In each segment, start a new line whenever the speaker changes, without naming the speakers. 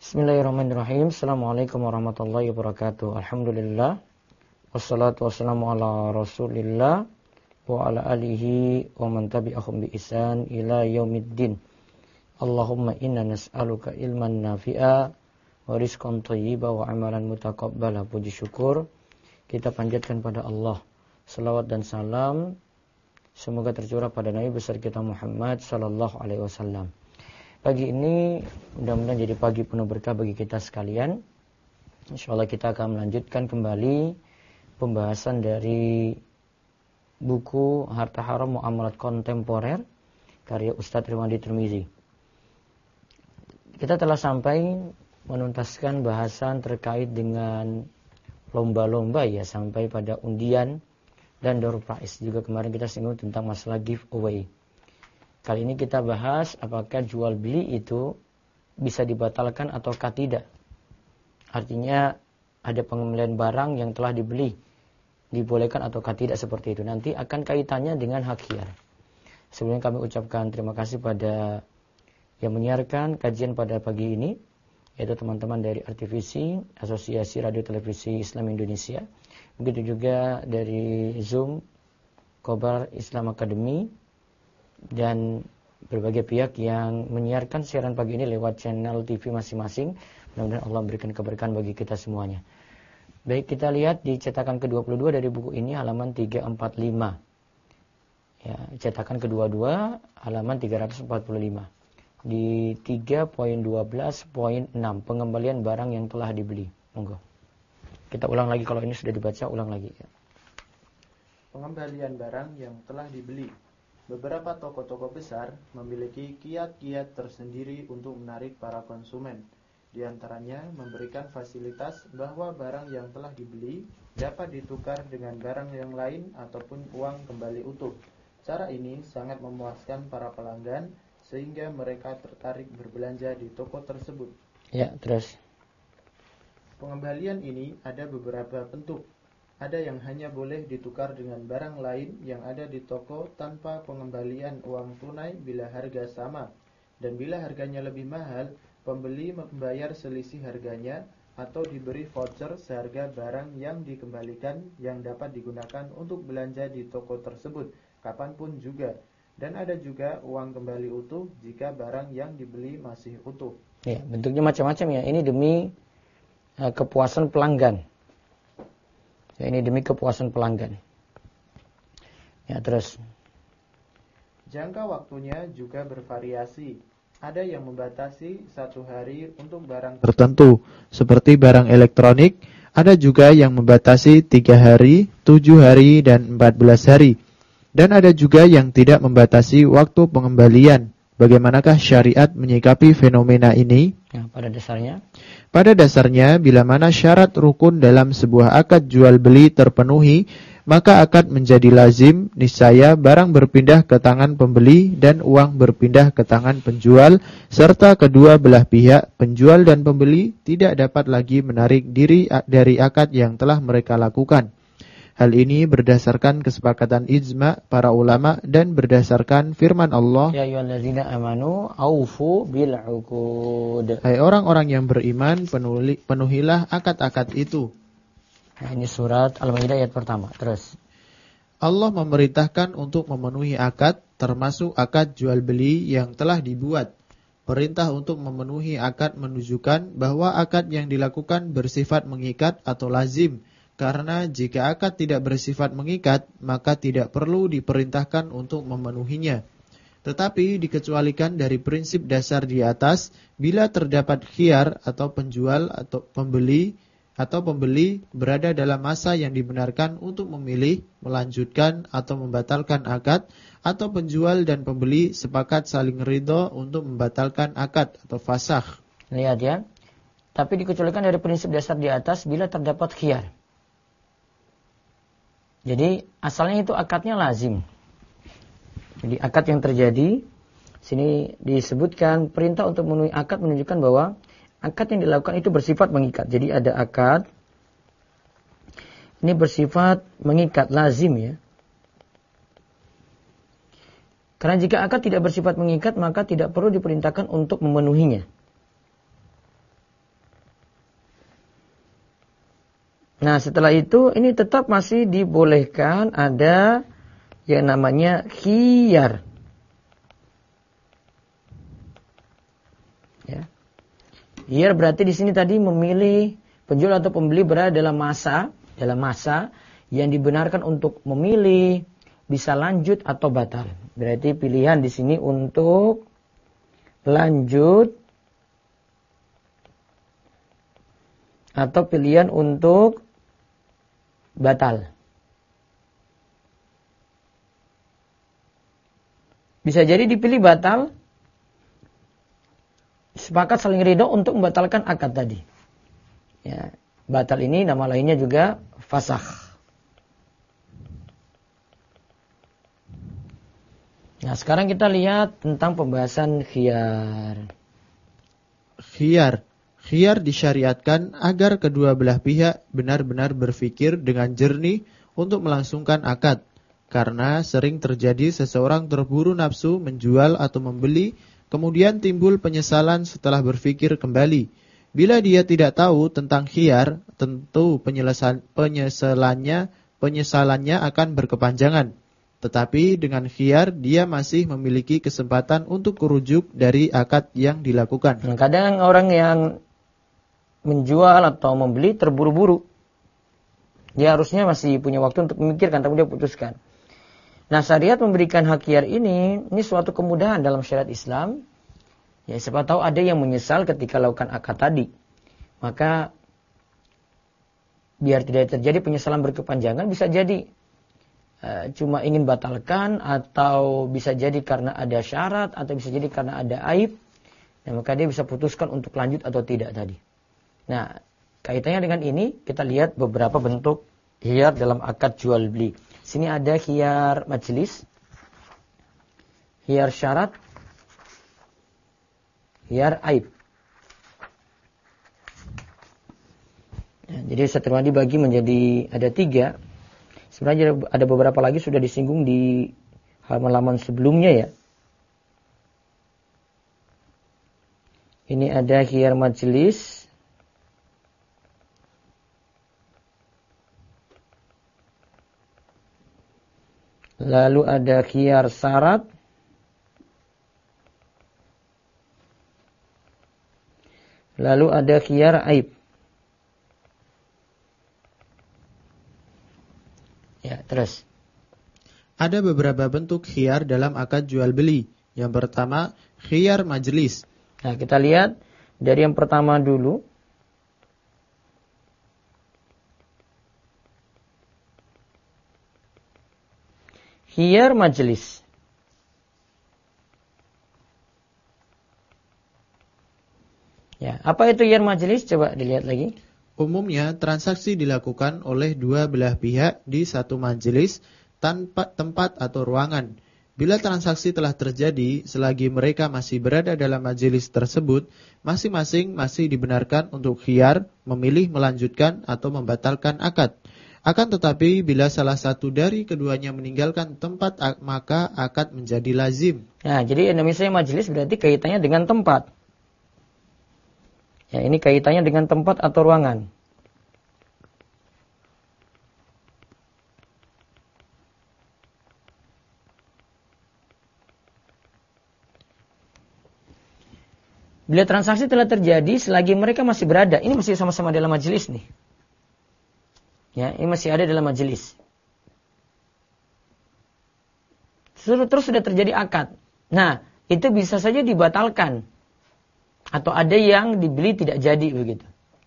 Bismillahirrahmanirrahim. Assalamualaikum warahmatullahi wabarakatuh. Alhamdulillah. Wassalatu wassalamu ala rasulillah wa ala alihi wa man tabi'ahum bi ihsan ila yaumiddin. Allahumma inna nas'aluka ilman nafi'a wa rizqan thayyiba wa amalan mutaqabbala. Puji syukur kita panjatkan pada Allah. Salawat dan salam semoga tercurah pada Nabi besar kita Muhammad sallallahu alaihi wasallam. Pagi ini mudah-mudahan jadi pagi penuh berkah bagi kita sekalian. Insyaallah kita akan melanjutkan kembali pembahasan dari buku Harta Haram Muamalat Kontemporer karya Ustadz Ridwandi Tirmizi. Kita telah sampai menuntaskan bahasan terkait dengan lomba-lomba ya, sampai pada undian dan door prize. Juga kemarin kita singgung tentang masalah giveaway. Kali ini kita bahas apakah jual beli itu bisa dibatalkan ataukah tidak. Artinya ada pengembalian barang yang telah dibeli, dibolehkan ataukah tidak seperti itu. Nanti akan kaitannya dengan hak khiyar. Sebelumnya kami ucapkan terima kasih pada yang menyiarkan kajian pada pagi ini, yaitu teman-teman dari RTVC, Asosiasi Radio Televisi Islam Indonesia. Begitu juga dari Zoom, Kobar Islam Academy, dan berbagai pihak yang menyiarkan siaran pagi ini lewat channel TV masing-masing. Mudah-mudahan Allah memberikan keberkahan bagi kita semuanya. Baik, kita lihat di cetakan ke-22 dari buku ini halaman 345. Ya, cetakan ke-22 halaman 345. Di 3.12.6 pengembalian barang yang telah dibeli. Monggo. Kita ulang lagi, kalau ini sudah dibaca ulang lagi ya.
Pengembalian barang yang telah dibeli. Beberapa toko-toko besar memiliki kiat-kiat tersendiri untuk menarik para konsumen. Di antaranya memberikan fasilitas bahwa barang yang telah dibeli dapat ditukar dengan barang yang lain ataupun uang kembali utuh. Cara ini sangat memuaskan para pelanggan sehingga mereka tertarik berbelanja di toko tersebut.
Ya, terus.
Pengembalian ini ada beberapa bentuk. Ada yang hanya boleh ditukar dengan barang lain yang ada di toko tanpa pengembalian uang tunai bila harga sama. Dan bila harganya lebih mahal, pembeli membayar selisih harganya atau diberi voucher seharga barang yang dikembalikan yang dapat digunakan untuk belanja di toko tersebut kapanpun juga. Dan ada juga uang kembali utuh jika barang yang dibeli masih utuh.
Ya, bentuknya macam-macam ya. Ini demi kepuasan pelanggan. Ya, ini demi kepuasan pelanggan. Ya, terus.
Jangka waktunya juga bervariasi. Ada yang membatasi 1 hari untuk barang tertentu, seperti barang elektronik. Ada juga yang membatasi 3 hari, 7 hari, dan 14 hari. Dan ada juga yang tidak membatasi waktu pengembalian. Bagaimanakah syariat menyikapi fenomena ini?
Ya, pada dasarnya.
Pada dasarnya, bila mana syarat rukun dalam sebuah akad jual beli terpenuhi, maka akad menjadi lazim, niscaya barang berpindah ke tangan pembeli dan uang berpindah ke tangan penjual, serta kedua belah pihak, penjual dan pembeli, tidak dapat lagi menarik diri dari akad yang telah mereka lakukan. Hal ini berdasarkan kesepakatan ijma' para ulama dan berdasarkan firman Allah,
Ya ayyuhallazina amanu aufu bil uqud.
hai orang-orang yang beriman, penuhilah akad-akad itu.
Nah, ini surat Al-Maidah ayat pertama. Terus.
Allah memerintahkan untuk memenuhi akad, termasuk akad jual beli yang telah dibuat. Perintah untuk memenuhi akad menunjukkan bahwa akad yang dilakukan bersifat mengikat atau lazim. Karena jika akad tidak bersifat mengikat, maka tidak perlu diperintahkan untuk memenuhinya. Tetapi dikecualikan dari prinsip dasar di atas, bila terdapat khiyar atau penjual atau pembeli berada dalam masa yang dibenarkan untuk memilih, melanjutkan atau membatalkan akad, atau penjual dan pembeli sepakat saling ridho untuk membatalkan akad atau fasakh.
Lihat ya. Tapi dikecualikan dari prinsip dasar di atas bila terdapat khiyar. Jadi asalnya itu akadnya lazim. Jadi akad yang terjadi, sini disebutkan perintah untuk memenuhi akad menunjukkan bahwa akad yang dilakukan itu bersifat mengikat. Jadi ada akad, ini bersifat mengikat, lazim ya. Karena jika akad tidak bersifat mengikat, maka tidak perlu diperintahkan untuk memenuhinya. Nah, setelah itu ini tetap masih dibolehkan ada yang namanya khiyar. Ya. Khiyar berarti di sini tadi memilih penjual atau pembeli berada dalam masa yang dibenarkan untuk memilih bisa lanjut atau batal. Berarti pilihan di sini untuk lanjut atau pilihan untuk batal. Bisa jadi dipilih batal, sepakat saling ridho untuk membatalkan akad tadi. Ya, batal ini nama lainnya juga fasakh. Nah, sekarang kita lihat tentang pembahasan khiyar.
Khiyar disyariatkan agar kedua belah pihak benar-benar berpikir dengan jernih untuk melangsungkan akad. Karena sering terjadi seseorang terburu nafsu menjual atau membeli, kemudian timbul penyesalan setelah berpikir kembali. Bila dia tidak tahu tentang khiyar, tentu penyesalannya akan berkepanjangan. Tetapi dengan khiyar dia masih memiliki kesempatan untuk merujuk dari akad yang dilakukan.
Kadang orang yang menjual atau membeli terburu-buru. Dia harusnya masih punya waktu untuk memikirkan, tapi dia putuskan. Nah, syariat memberikan hak khiyar ini suatu kemudahan dalam syariat Islam. Ya, siapa tahu ada yang menyesal ketika lakukan akad tadi. Maka biar tidak terjadi penyesalan berkepanjangan, bisa jadi cuma ingin batalkan, atau bisa jadi karena ada syarat, atau bisa jadi karena ada aib. Nah, maka dia bisa putuskan untuk lanjut atau tidak tadi. Nah, kaitannya dengan ini kita lihat beberapa bentuk khiyar dalam akad jual beli. Sini ada khiyar majelis, khiyar syarat, khiyar aib. Nah, jadi setelah dibagi menjadi ada 3. Sebenarnya ada beberapa lagi sudah disinggung di halaman-halaman sebelumnya ya. Ini ada khiyar majelis, lalu ada khiyar syarat, lalu ada khiyar aib. Ya, terus.
Ada beberapa bentuk khiyar dalam akad jual beli. Yang pertama, khiyar majelis.
Nah, kita lihat dari yang pertama dulu. Khiyar majelis. Ya, apa itu khiyar majelis? Coba dilihat lagi.
Umumnya, transaksi dilakukan oleh dua belah pihak di satu majelis tanpa tempat atau ruangan. Bila transaksi telah terjadi, selagi mereka masih berada dalam majelis tersebut, masing-masing masih dibenarkan untuk khiyar, memilih melanjutkan atau membatalkan akad. Akan tetapi, bila salah satu dari keduanya meninggalkan tempat, maka akad menjadi lazim.
Nah, jadi Indonesia majelis berarti kaitannya dengan tempat. Ya, ini kaitannya dengan tempat atau ruangan. Bila transaksi telah terjadi, selagi mereka masih berada, ini masih sama-sama dalam majelis nih. Ya, ini masih ada dalam majelis. Terus sudah terjadi akad. Nah, itu bisa saja dibatalkan. Atau ada yang dibeli tidak jadi begitu.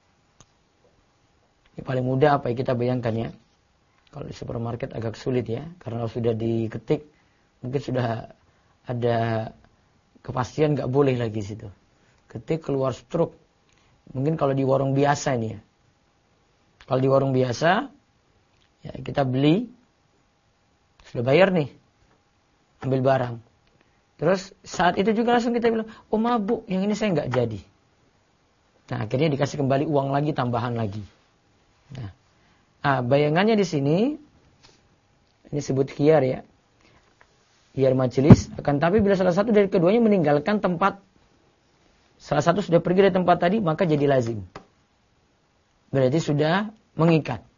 Ini paling mudah apa yang kita bayangkan ya. Kalau di supermarket agak sulit ya. Karena sudah diketik, mungkin sudah ada kepastian nggak boleh lagi situ. Ketik keluar struk. Mungkin kalau di warung biasa ini ya. Kalau di warung biasa, ya kita beli, sudah bayar nih, ambil barang. Terus saat itu juga langsung kita bilang, oh mabuk, yang ini saya nggak jadi. Nah, akhirnya dikasih kembali uang lagi, tambahan lagi. Nah, bayangannya di sini, ini sebut khiyar ya, khiyar majelis. Akan tapi bila salah satu dari keduanya meninggalkan tempat, salah satu sudah pergi dari tempat tadi, maka jadi lazim. Berarti sudah mengikat.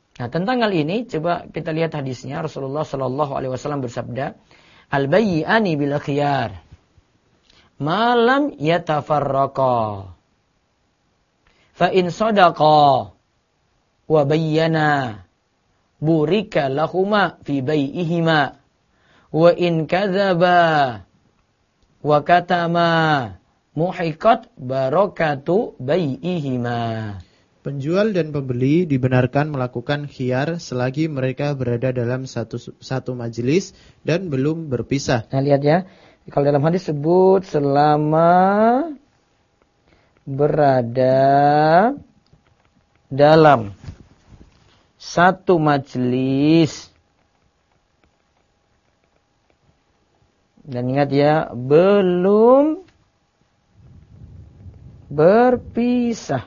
Nah, tentang hal ini coba kita lihat hadisnya. Rasulullah Shallallahu Alaihi Wasallam bersabda, "Al-bayyi'ani bil khiyar, malam yatafarraqa, fa in sadaqa wa bayyana, burika lahuma fi bai'ihima, wa in kadzaba wa katama, muhiqat barakatu bai'ihima."
Penjual dan pembeli dibenarkan melakukan khiyar selagi mereka berada dalam satu majelis dan belum berpisah.
Nah, lihat ya. Kalau dalam hadis sebut selama berada dalam satu majelis. Dan ingat ya, belum berpisah.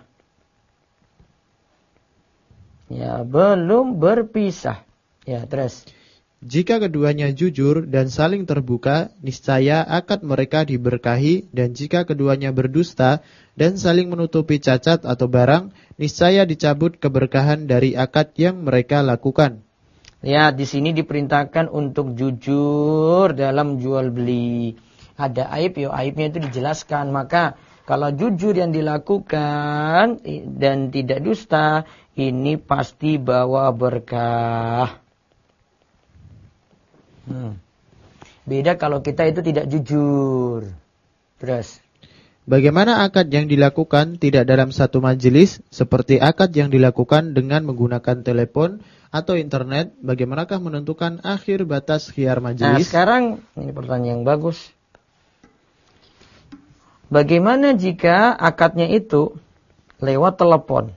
Ya, belum berpisah. Ya, terus.
Jika keduanya jujur dan saling terbuka, niscaya akad mereka diberkahi, dan jika keduanya berdusta dan saling menutupi cacat atau barang, niscaya dicabut keberkahan dari akad yang mereka lakukan.
Ya, di sini diperintahkan untuk jujur dalam jual beli. Ada aib, ya aibnya itu dijelaskan. Maka kalau jujur yang dilakukan dan tidak dusta, ini pasti bawa berkah. Beda kalau kita itu tidak jujur. Terus,
bagaimana akad yang dilakukan tidak dalam satu majelis, seperti akad yang dilakukan dengan menggunakan telepon atau internet? Bagaimanakah menentukan akhir batas khiyar majelis?
Nah, sekarang ini pertanyaan yang bagus. Bagaimana jika akadnya itu lewat telepon?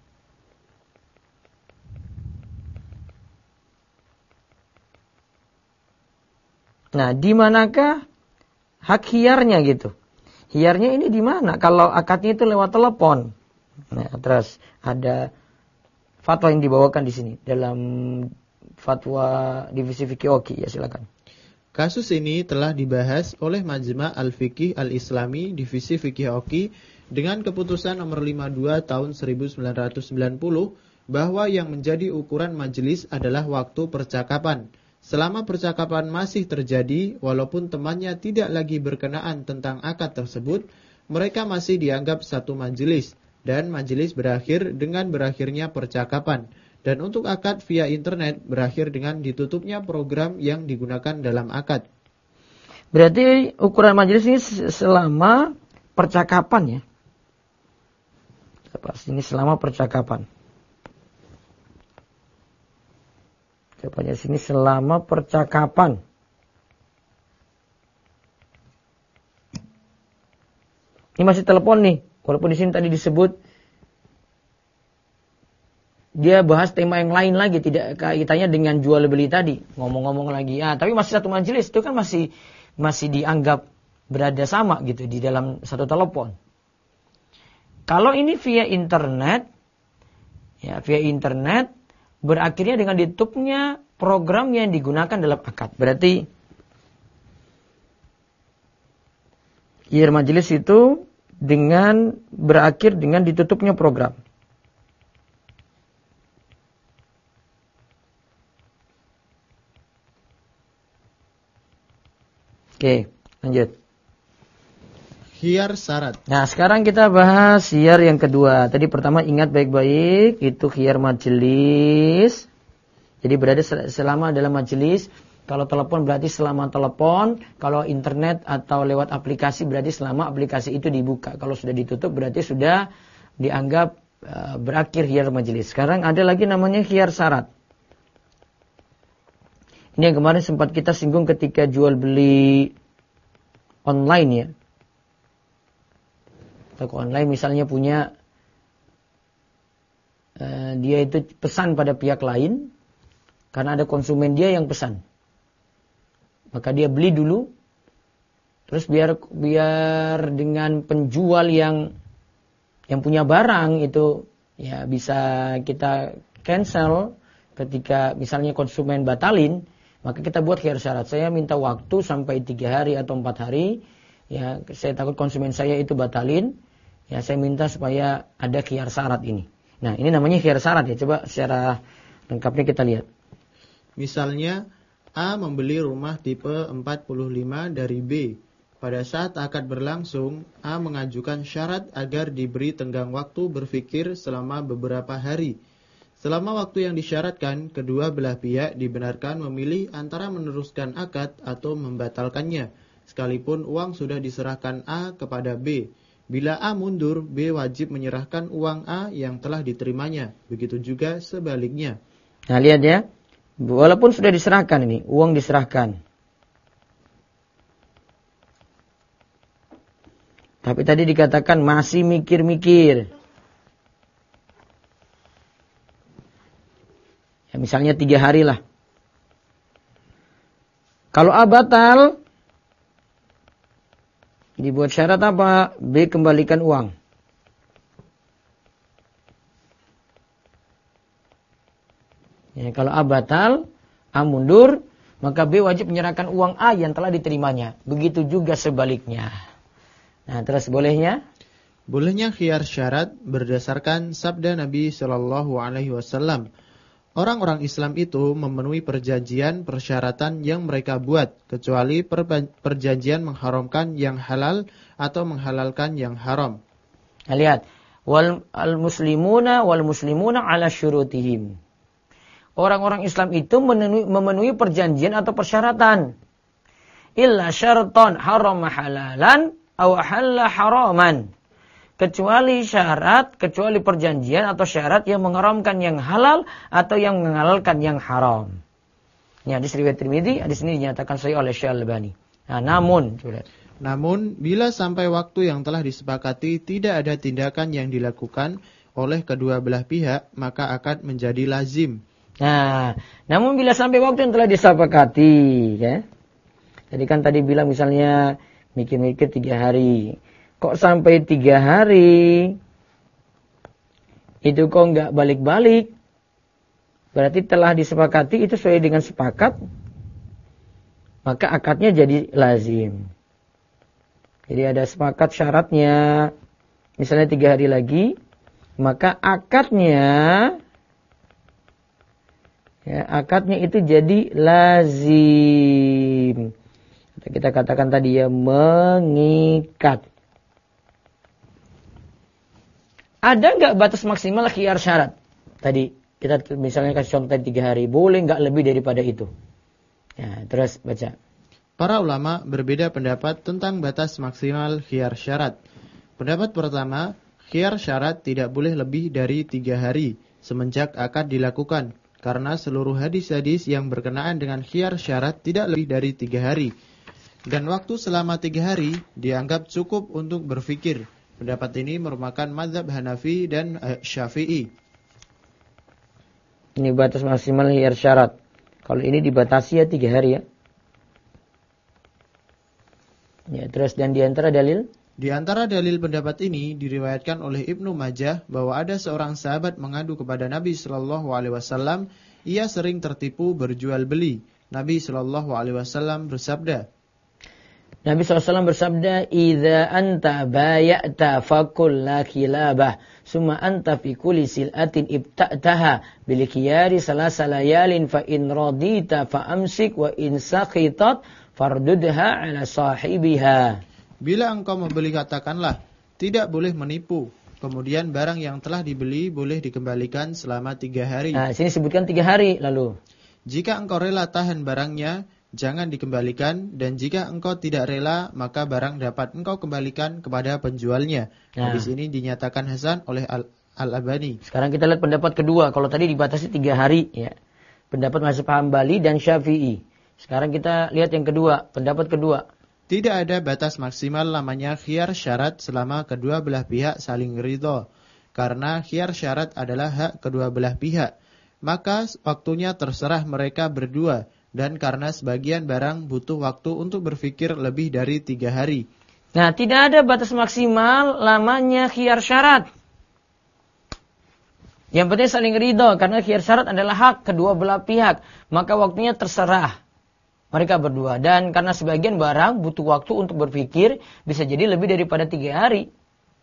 Nah, di manakah hak khiyarnya gitu? Khiyarnya ini di mana? Kalau akadnya itu lewat telepon. Nah, terus ada fatwa yang dibawakan di sini dalam fatwa divisi fikih Oki, ya silakan.
Kasus ini telah dibahas oleh Majma' Al-Fiqih Al-Islami Divisi Fikih Oki dengan keputusan nomor 52 tahun 1990 bahwa yang menjadi ukuran majelis adalah waktu percakapan. Selama percakapan masih terjadi, walaupun temannya tidak lagi berkenaan tentang akad tersebut, mereka masih dianggap satu majelis, dan majelis berakhir dengan berakhirnya percakapan. Dan untuk akad via internet berakhir dengan ditutupnya program yang digunakan dalam akad.
Berarti ukuran majelis ini selama percakapan ya? Ini selama percakapan. Jawabannya sini selama percakapan. Ini masih telepon nih. Walaupun di sini tadi disebut dia bahas tema yang lain lagi, tidak kaitannya dengan jual beli tadi. Ngomong-ngomong lagi, tapi masih satu majelis, itu kan masih dianggap berada sama gitu di dalam satu telepon. Kalau ini via internet, ya via internet berakhirnya dengan ditutupnya program yang digunakan dalam akad. Berarti khiyar majelis itu dengan berakhir dengan ditutupnya program. Oke, lanjut.
Khiyar syarat.
Nah, sekarang kita bahas khiyar yang kedua. Tadi pertama ingat baik-baik, itu khiyar majelis. Jadi berada selama dalam majelis. Kalau telepon berarti selama telepon. Kalau internet atau lewat aplikasi berarti selama aplikasi itu dibuka. Kalau sudah ditutup berarti sudah dianggap berakhir khiyar majelis. Sekarang ada lagi namanya khiyar syarat. Ini yang kemarin sempat kita singgung ketika jual beli online ya. Toko online misalnya punya dia itu pesan pada pihak lain karena ada konsumen dia yang pesan. Maka dia beli dulu, terus biar dengan penjual yang punya barang itu ya bisa kita cancel ketika misalnya konsumen batalin, maka kita buat khiyar syarat. Saya minta waktu sampai 3 hari atau 4 hari. Ya, saya takut konsumen saya itu batalin. Ya, saya minta supaya ada khiyar syarat ini. Nah, ini namanya khiyar syarat ya. Coba secara Lengkapnya kita lihat.
Misalnya, A membeli rumah tipe 45 dari B. Pada saat akad berlangsung, A mengajukan syarat agar diberi tenggang waktu berpikir selama beberapa hari. Selama waktu yang disyaratkan, kedua belah pihak dibenarkan memilih antara meneruskan akad atau membatalkannya, sekalipun uang sudah diserahkan A kepada B. Bila A mundur, B wajib menyerahkan uang A yang telah diterimanya. Begitu juga sebaliknya.
Nah, lihat ya. Walaupun sudah diserahkan ini, uang diserahkan. Tapi tadi dikatakan masih mikir-mikir. Ya, misalnya 3 hari lah. Kalau A batal, dibuat syarat apa? B kembalikan uang. Ya, kalau A batal, A mundur, maka B wajib menyerahkan uang A yang telah diterimanya. Begitu juga sebaliknya. Nah, terus bolehnya?
Bolehnya khiyar syarat berdasarkan sabda Nabi Shallallahu Alaihi Wasallam. Orang-orang Islam itu memenuhi perjanjian persyaratan yang mereka buat, kecuali perjanjian mengharamkan yang halal atau menghalalkan yang haram.
Nah, lihat, wal muslimuna ala syurutihim. Orang-orang Islam itu memenuhi perjanjian atau persyaratan. Illa syaratan haram halalan aw halal haraman. Kecuali syarat, kecuali perjanjian atau syarat yang mengharamkan yang halal atau yang menghalalkan yang haram. Ini hadis riwayat Tirmidzi, hadis ini dinyatakan sahih oleh Syekh Al-Albani. Nah, namun bila sampai waktu yang telah disepakati tidak ada tindakan yang dilakukan oleh kedua belah pihak, maka akad menjadi lazim. Nah, namun bila sampai waktu yang telah disepakati, ya. Jadi kan tadi bilang misalnya mikir-mikir 3 hari. Kok sampai 3 hari? Itu kok nggak balik-balik? Berarti telah disepakati itu sesuai dengan sepakat. Maka akadnya jadi lazim. Jadi ada sepakat syaratnya. Misalnya 3 hari lagi. Maka akadnya itu jadi lazim. Kita katakan tadi ya, mengikat. Ada nggak batas maksimal khiyar syarat? Tadi kita misalnya kasih contoh 3 hari, boleh nggak lebih daripada itu? Ya, terus baca.
Para ulama berbeda pendapat tentang batas maksimal khiyar syarat. Pendapat pertama, khiyar syarat tidak boleh lebih dari 3 hari semenjak akad dilakukan, karena seluruh hadis-hadis yang berkenaan dengan khiyar syarat tidak lebih dari 3 hari. Dan waktu selama 3 hari dianggap cukup untuk berfikir. Pendapat ini merupakan mazhab Hanafi dan Syafi'i.
Ini batas maksimal khiyar syarat. Kalau ini dibatasi ya 3 hari ya. Ya, terus dan di antara dalil?
Di antara dalil pendapat ini diriwayatkan oleh Ibnu Majah bahwa ada seorang sahabat mengadu kepada Nabi sallallahu alaihi wasallam, ia sering tertipu berjual beli. Nabi sallallahu alaihi wasallam bersabda,
Nabi SAW bersabda, "Idza anta bay'ata fakul la khilabah, summa anta fi kulli sil'atin ibta'taha bil khiyari salasa layalin fa in radita fa amsik wa in sakhitat fardudha ala sahibiha."
Bila engkau membeli, katakanlah, tidak boleh menipu. Kemudian barang yang telah dibeli boleh dikembalikan selama 3 hari.
Nah, sini sebutkan 3 hari lalu.
Jika engkau rela tahan barangnya, jangan dikembalikan, dan jika engkau tidak rela, maka barang dapat engkau kembalikan kepada penjualnya. Hadis ini dinyatakan hasan oleh Al-Albani.
Sekarang kita lihat pendapat kedua. Kalau tadi dibatasi 3 hari, ya. Pendapat mazhab Hambali dan Syafi'i. Sekarang kita lihat yang kedua, pendapat kedua.
Tidak ada batas maksimal lamanya khiyar syarat selama kedua belah pihak saling ridho. Karena khiyar syarat adalah hak kedua belah pihak. Maka waktunya terserah mereka berdua. Dan karena sebagian barang butuh waktu untuk berpikir lebih dari 3 hari.
Nah, tidak ada batas maksimal lamanya khiyar syarat. Yang penting saling ridho, karena khiyar syarat adalah hak kedua belah pihak. Maka waktunya terserah mereka berdua. Dan karena sebagian barang butuh waktu untuk berpikir, bisa jadi lebih daripada 3 hari.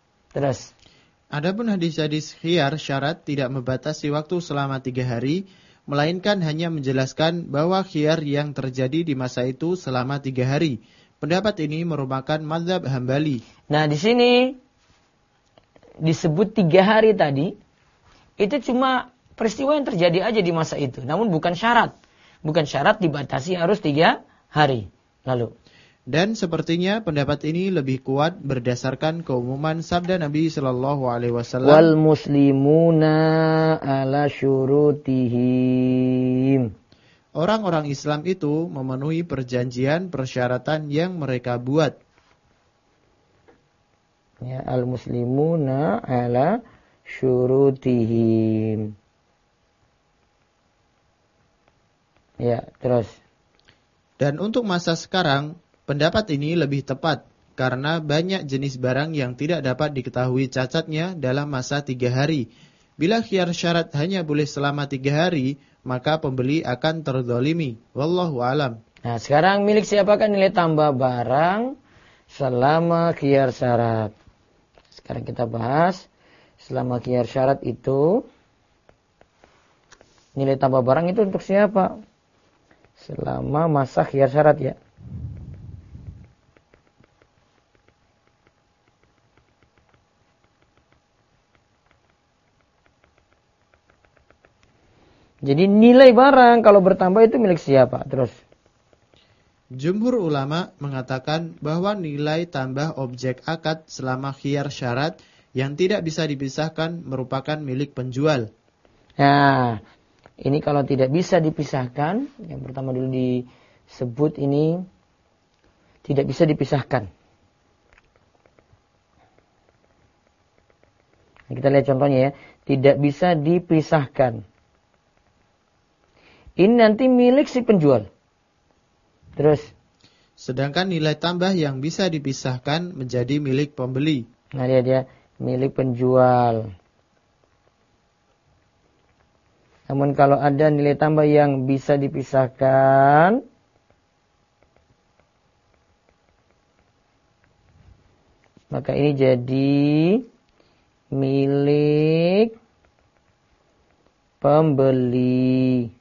Terus.
Adapun hadis-hadis khiyar syarat tidak membatasi waktu selama 3 hari. melainkan hanya menjelaskan bahwa khiyar yang terjadi di masa itu selama 3 hari. Pendapat ini merupakan mazhab Hambali.
Nah, di sini disebut 3 hari tadi, itu cuma peristiwa yang terjadi aja di masa itu. Namun bukan syarat. Bukan syarat dibatasi harus 3 hari. Lalu.
Dan sepertinya pendapat ini lebih kuat berdasarkan keumuman sabda Nabi Shallallahu Alaihi Wasallam.
Wal muslimuna ala syurutihim.
Orang-orang Islam itu memenuhi perjanjian persyaratan yang mereka buat.
Ya, al muslimuna ala syurutihim. Ya, terus.
Dan untuk masa sekarang, pendapat ini lebih tepat karena banyak jenis barang yang tidak dapat diketahui cacatnya dalam masa 3 hari. Bila khiyar syarat hanya boleh selama 3 hari, maka pembeli akan terzalimi. Wallahu alam.
Nah, sekarang milik siapakah nilai tambah barang selama khiyar syarat? Sekarang kita bahas selama khiyar syarat itu nilai tambah barang itu untuk siapa? Selama masa khiyar syarat ya. Jadi nilai barang kalau bertambah itu milik siapa? Terus.
Jumhur ulama mengatakan bahwa nilai tambah objek akad selama khiyar syarat yang tidak bisa dipisahkan merupakan milik penjual.
Nah, ini kalau tidak bisa dipisahkan, yang pertama dulu disebut ini tidak bisa dipisahkan. Nah, kita lihat contohnya ya, tidak bisa dipisahkan. Ini nanti milik si penjual. Terus.
Sedangkan nilai tambah yang bisa dipisahkan menjadi milik pembeli.
Nah, lihat ya, milik penjual. Namun kalau ada nilai tambah yang bisa dipisahkan, maka ini jadi milik pembeli.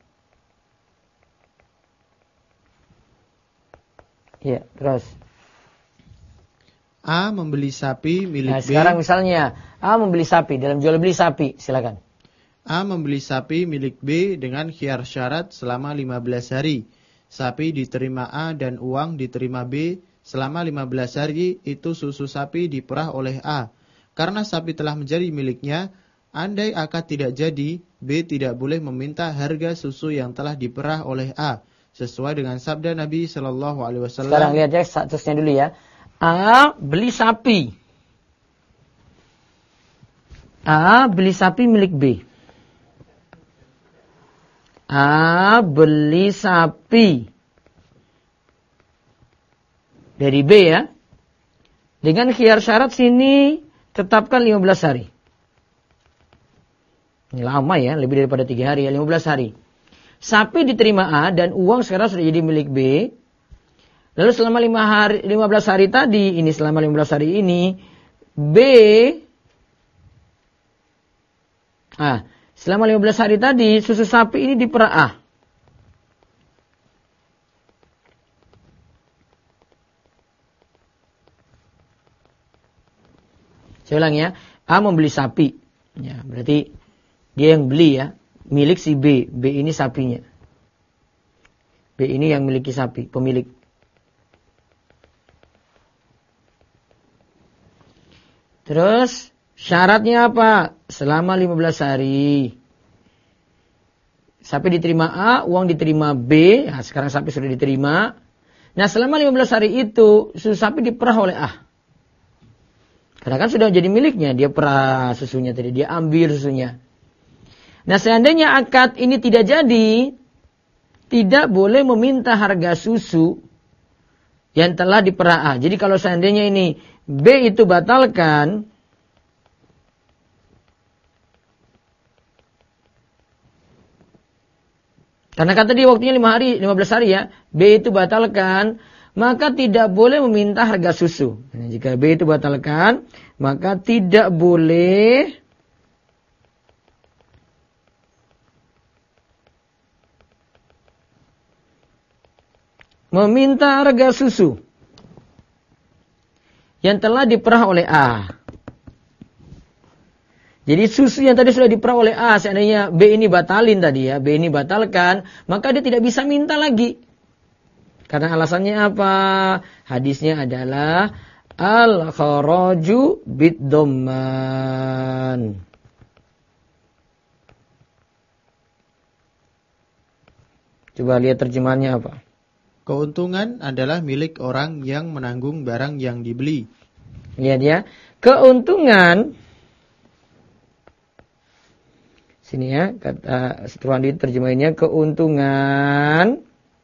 Ya, terus.
A membeli sapi milik
Nah,
B.
sekarang misalnya A membeli sapi, dalam jual beli sapi, silakan.
A membeli sapi milik B dengan khiyar syarat selama 15 hari. Sapi diterima A dan uang diterima B. Selama 15 hari itu susu sapi diperah oleh A. Karena sapi telah menjadi miliknya, andai akad tidak jadi, B tidak boleh meminta harga susu yang telah diperah oleh A. Sesuai dengan sabda Nabi Shallallahu Alaihi Wasallam.
Sekarang lihat ya statusnya dulu ya. A beli sapi. A beli sapi milik B. A beli sapi dari B ya. Dengan khiyar syarat sini tetapkan 15 hari. Ini lama ya, lebih daripada 3 hari ya, 15 hari. Sapi diterima A dan uang sekarang sudah jadi milik B. Lalu selama 15 hari tadi, selama 15 hari ini, B, selama 15 hari tadi, susu sapi ini diperah A. Saya ulang ya, A membeli sapi. Ya, berarti dia yang beli ya. Milik si B. B ini sapinya. B ini yang miliki sapi, pemilik. Terus syaratnya apa? Selama 15 hari. Sapi diterima A, uang diterima B. Nah, sekarang sapi sudah diterima. Nah, selama 15 hari itu susu sapi diperah oleh A. Karena kan sudah jadi miliknya, dia perah susunya tadi, dia ambil susunya. Nah, seandainya akad ini tidak jadi, tidak boleh meminta harga susu yang telah diperah A. Jadi kalau seandainya ini B itu batalkan, karena kan tadi waktunya 15 hari ya, B itu batalkan, maka tidak boleh meminta harga susu. Nah, jika B itu batalkan, maka tidak boleh meminta harga susu yang telah diperah oleh A. Jadi susu yang tadi sudah diperah oleh A, seandainya B ini batalin tadi ya, B ini batalkan, maka dia tidak bisa minta lagi. Karena alasannya apa? Hadisnya adalah al-kharaju bid-dhamman. Coba lihat terjemahannya apa.
Keuntungan adalah milik orang yang menanggung barang yang dibeli.
Lihat ya. Keuntungan, sini ya, kata Setuandi terjemahannya, keuntungan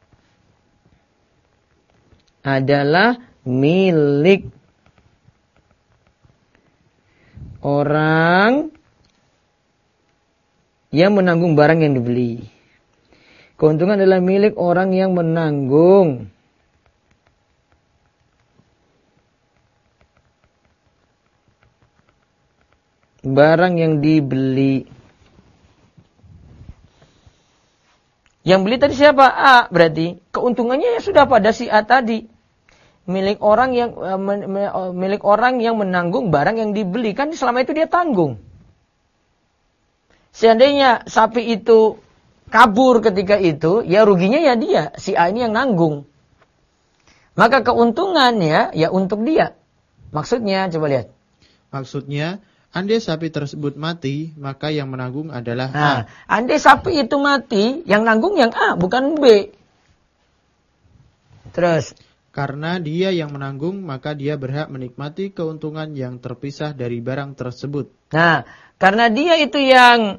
adalah milik orang yang menanggung barang yang dibeli. Keuntungan adalah milik orang yang menanggung barang yang dibeli. Yang beli tadi siapa? A, berarti keuntungannya ya sudah pada si A tadi. Milik orang yang menanggung barang yang dibeli, kan selama itu dia tanggung. Seandainya sapi itu kabur ketika itu, ya ruginya ya dia, si A ini yang nanggung. Maka keuntungannya ya untuk dia. Maksudnya coba lihat.
Maksudnya, andai sapi tersebut mati, maka yang menanggung adalah A.
Andai sapi itu mati, yang nanggung yang A, bukan B. Terus.
Karena dia yang menanggung, maka dia berhak menikmati keuntungan yang terpisah dari barang tersebut.
Nah, karena dia itu yang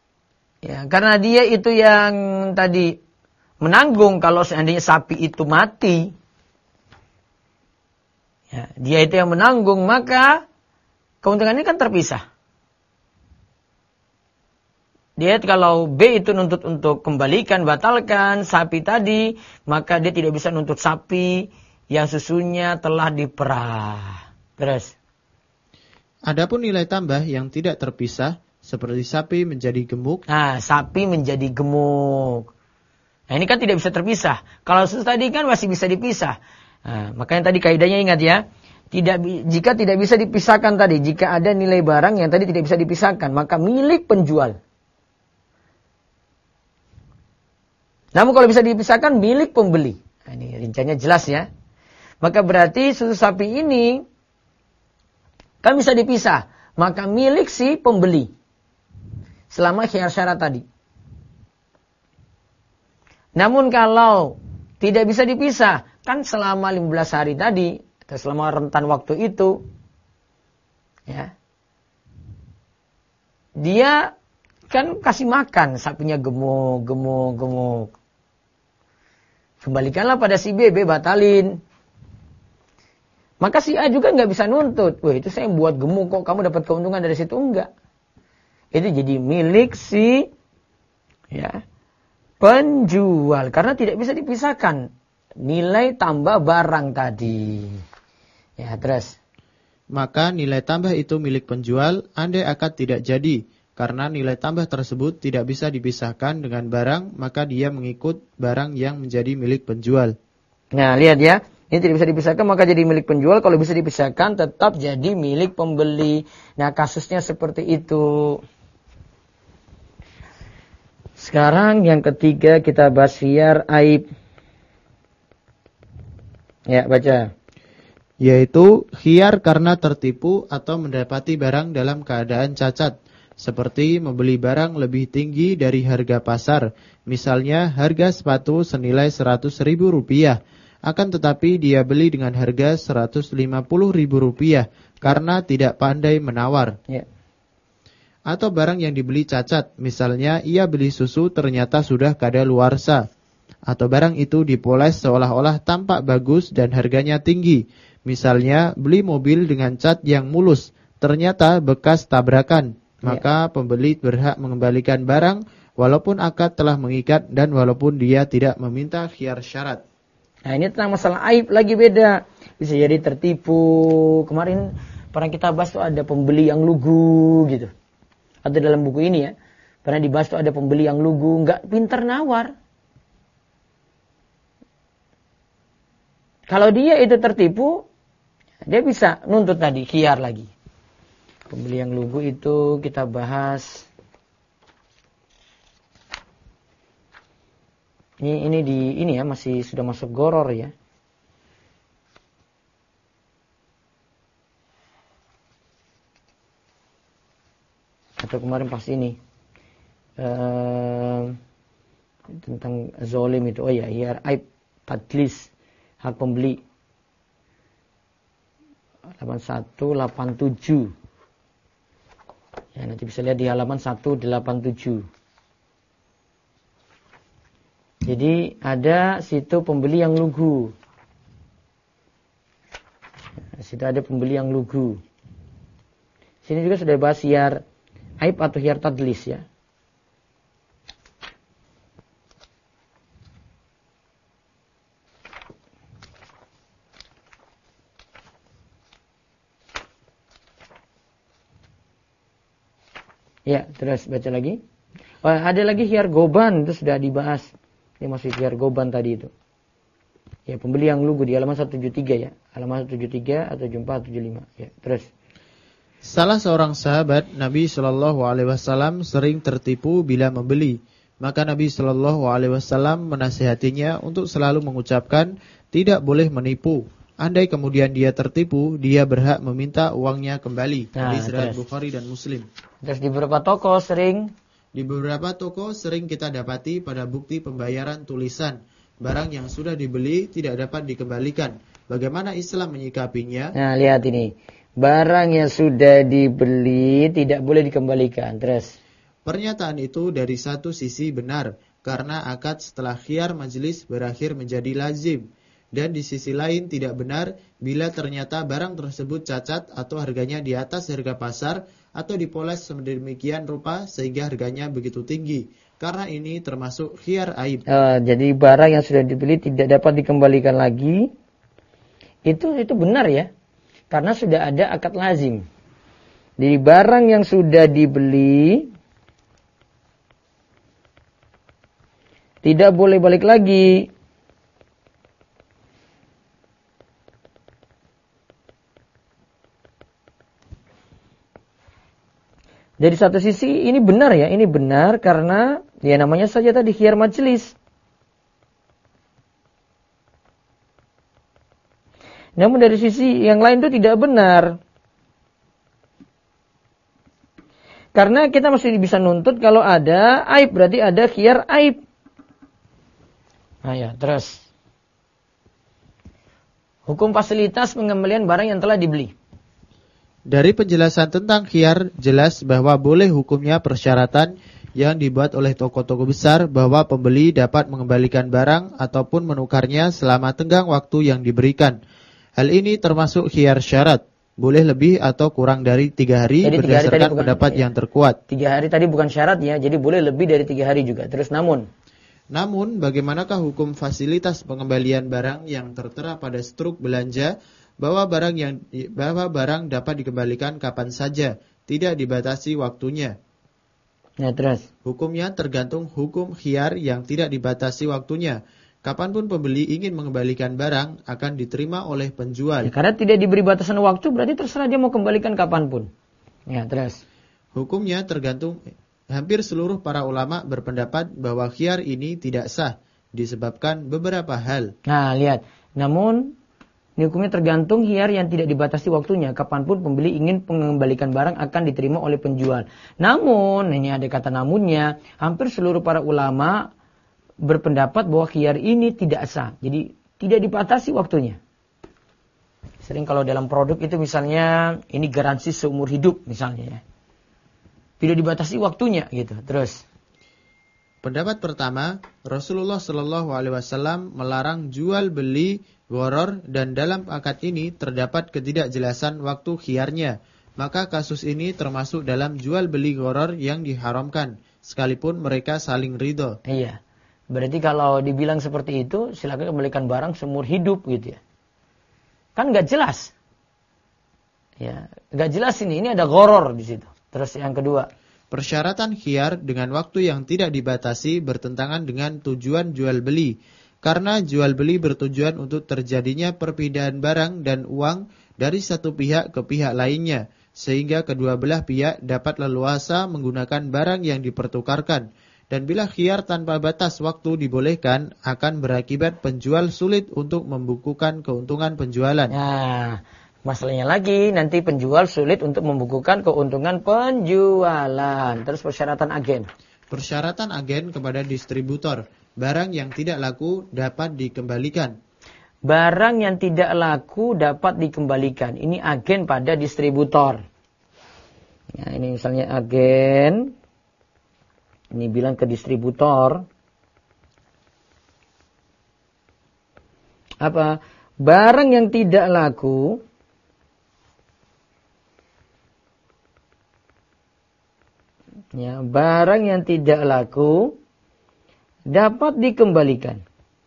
tadi menanggung kalau seandainya sapi itu mati. Ya, dia itu yang menanggung, maka keuntungannya kan terpisah. Dia kalau B itu nuntut untuk kembalikan, batalkan sapi tadi, maka dia tidak bisa nuntut sapi yang susunya telah diperah. Terus.
Adapun nilai tambah yang tidak terpisah, seperti sapi menjadi gemuk.
Nah, sapi menjadi gemuk. Nah, ini kan tidak bisa terpisah. Kalau susu tadi kan masih bisa dipisah. Nah, makanya tadi kaidahnya ingat ya. Jika tidak bisa dipisahkan tadi, jika ada nilai barang yang tadi tidak bisa dipisahkan, maka milik penjual. Namun kalau bisa dipisahkan, milik pembeli. Nah, ini rinciannya jelas ya. Maka berarti susu sapi ini kan bisa dipisah. Maka milik si pembeli. Selama syarat tadi. Namun kalau tidak bisa dipisah, kan selama 15 hari tadi, atau selama rentan waktu itu, ya, dia kan kasih makan, sapinya gemuk. Kembalikanlah pada si B batalin. Maka si A juga nggak bisa nuntut. Wah, itu saya buat gemuk kok, kamu dapat keuntungan dari situ, enggak. Itu jadi milik si penjual. Karena tidak bisa dipisahkan nilai tambah barang tadi. Ya, terus.
Maka nilai tambah itu milik penjual, andai akad tidak jadi. Karena nilai tambah tersebut tidak bisa dipisahkan dengan barang, maka dia mengikut barang yang menjadi milik penjual.
Nah, lihat ya. Ini tidak bisa dipisahkan, maka jadi milik penjual. Kalau bisa dipisahkan, tetap jadi milik pembeli. Nah, kasusnya seperti itu. Sekarang yang ketiga kita bahas khiyar aib. Ya, baca.
Yaitu khiyar karena tertipu atau mendapati barang dalam keadaan cacat. Seperti membeli barang lebih tinggi dari harga pasar. Misalnya harga sepatu senilai Rp100.000. Akan tetapi dia beli dengan harga Rp150.000 karena tidak pandai menawar.
Ya.
Atau barang yang dibeli cacat, misalnya ia beli susu ternyata sudah kadaluarsa. Atau barang itu dipoles seolah-olah tampak bagus dan harganya tinggi. Misalnya beli mobil dengan cat yang mulus, ternyata bekas tabrakan. Maka pembeli berhak mengembalikan barang walaupun akad telah mengikat dan walaupun dia tidak meminta khiyar syarat.
Nah, ini tentang masalah aib lagi beda. Bisa jadi tertipu. Kemarin pernah kita bahas tuh ada pembeli yang lugu gitu. Atau dalam buku ini ya, pernah dibahas tuh ada pembeli yang lugu, nggak pintar nawar. Kalau dia itu tertipu, dia bisa nuntut tadi, khiyar lagi. Pembeli yang lugu itu kita bahas. Ini ya, masih sudah masuk goror ya. Atau kemarin pas ini tentang zolim itu. Oh ya, khiyar aib tadlis, hak pembeli 8187. Ya, nanti bisa lihat di halaman 187. Jadi ada situ pembeli yang lugu. Situ ada pembeli yang lugu. Sini juga sudah bahas khiyar aib atau khiyar tadlis ya. Ya, terus baca lagi. Oh, ada lagi khiyar goban, itu sudah dibahas. Ini masih khiyar goban tadi itu. Ya, pembeli yang lugu di halaman 173 ya. Halaman 173 atau 74 75. Ya, terus.
Salah seorang sahabat Nabi Shallallahu Alaihi Wasallam sering tertipu bila membeli. Maka Nabi Shallallahu Alaihi Wasallam menasihatinya untuk selalu mengucapkan tidak boleh menipu. Andai kemudian dia tertipu, dia berhak meminta uangnya kembali. Hadis riwayat Bukhari dan Muslim.
Terus di beberapa toko sering
kita dapati pada bukti pembayaran tulisan barang yang sudah dibeli tidak dapat dikembalikan. Bagaimana Islam menyikapinya?
Nah, lihat ini. Barang yang sudah dibeli tidak boleh dikembalikan. Terus.
Pernyataan itu dari satu sisi benar karena akad setelah khiyar majelis berakhir menjadi lazim. Dan di sisi lain tidak benar bila ternyata barang tersebut cacat atau harganya di atas harga pasar atau dipoles sedemikian rupa sehingga harganya begitu tinggi. Karena ini termasuk khiyar aib.
Jadi barang yang sudah dibeli tidak dapat dikembalikan lagi. Itu benar ya. Karena sudah ada akad lazim. Jadi barang yang sudah dibeli tidak boleh balik lagi. Dari satu sisi ini benar ya, ini benar karena ya namanya saja tadi khiyar majelis. Namun dari sisi yang lain itu tidak benar. Karena kita masih bisa nuntut kalau ada aib, berarti ada khiyar aib. Nah ya, terus. Hukum fasilitas pengembalian barang yang telah dibeli.
Dari penjelasan tentang khiyar, jelas bahwa boleh hukumnya persyaratan yang dibuat oleh toko-toko besar bahwa pembeli dapat mengembalikan barang ataupun menukarnya selama tenggang waktu yang diberikan. Hal ini termasuk khiyar syarat. Boleh lebih atau kurang dari 3 hari jadi berdasarkan pendapat yang terkuat.
3 hari tadi bukan syarat ya, jadi boleh lebih dari 3 hari juga. Terus namun,
bagaimanakah hukum fasilitas pengembalian barang yang tertera pada struk belanja bahwa barang dapat dikembalikan kapan saja, tidak dibatasi waktunya?
Ya, terus.
Hukumnya tergantung hukum khiyar yang tidak dibatasi waktunya. Kapanpun pembeli ingin mengembalikan barang akan diterima oleh penjual.
Ya, karena tidak diberi batasan waktu, berarti terserah dia mau kembalikan kapanpun. Ya, terus.
Hukumnya tergantung. Hampir seluruh para ulama berpendapat bahwa khiyar ini tidak sah disebabkan beberapa hal.
Nah, lihat. Namun ini hukumnya tergantung khiyar yang tidak dibatasi waktunya. Kapanpun pembeli ingin mengembalikan barang akan diterima oleh penjual. Namun, ini ada kata namunnya, hampir seluruh para ulama berpendapat bahwa khiyar ini tidak sah. Jadi tidak dibatasi waktunya. Sering kalau dalam produk itu misalnya ini garansi seumur hidup misalnya ya. Tidak dibatasi waktunya gitu. Terus.
Pendapat pertama, Rasulullah Shallallahu Alaihi Wasallam melarang jual beli gharar dan dalam akad ini terdapat ketidakjelasan waktu khiyarnya. Maka kasus ini termasuk dalam jual beli gharar yang diharamkan, sekalipun mereka saling ridho.
Iya. Berarti kalau dibilang seperti itu, silakan kembalikan barang seumur hidup gitu ya. Kan nggak jelas. Ya, nggak jelas ini ada gharar di situ. Terus yang kedua,
persyaratan khiyar dengan waktu yang tidak dibatasi bertentangan dengan tujuan jual beli. karena jual beli bertujuan untuk terjadinya perpindahan barang dan uang dari satu pihak ke pihak lainnya, sehingga kedua belah pihak dapat leluasa menggunakan barang yang dipertukarkan. Dan bila khiyar tanpa batas waktu dibolehkan, akan berakibat penjual sulit untuk membukukan keuntungan penjualan.
Nah, masalahnya lagi, nanti penjual sulit untuk membukukan keuntungan penjualan. Terus persyaratan agen.
Persyaratan agen kepada distributor, barang yang tidak laku dapat dikembalikan.
Barang yang tidak laku dapat dikembalikan. Ini agen pada distributor. Nah, ini misalnya agen. Ini bilang ke distributor. Apa? Barang yang tidak laku ya, barang yang tidak laku dapat dikembalikan.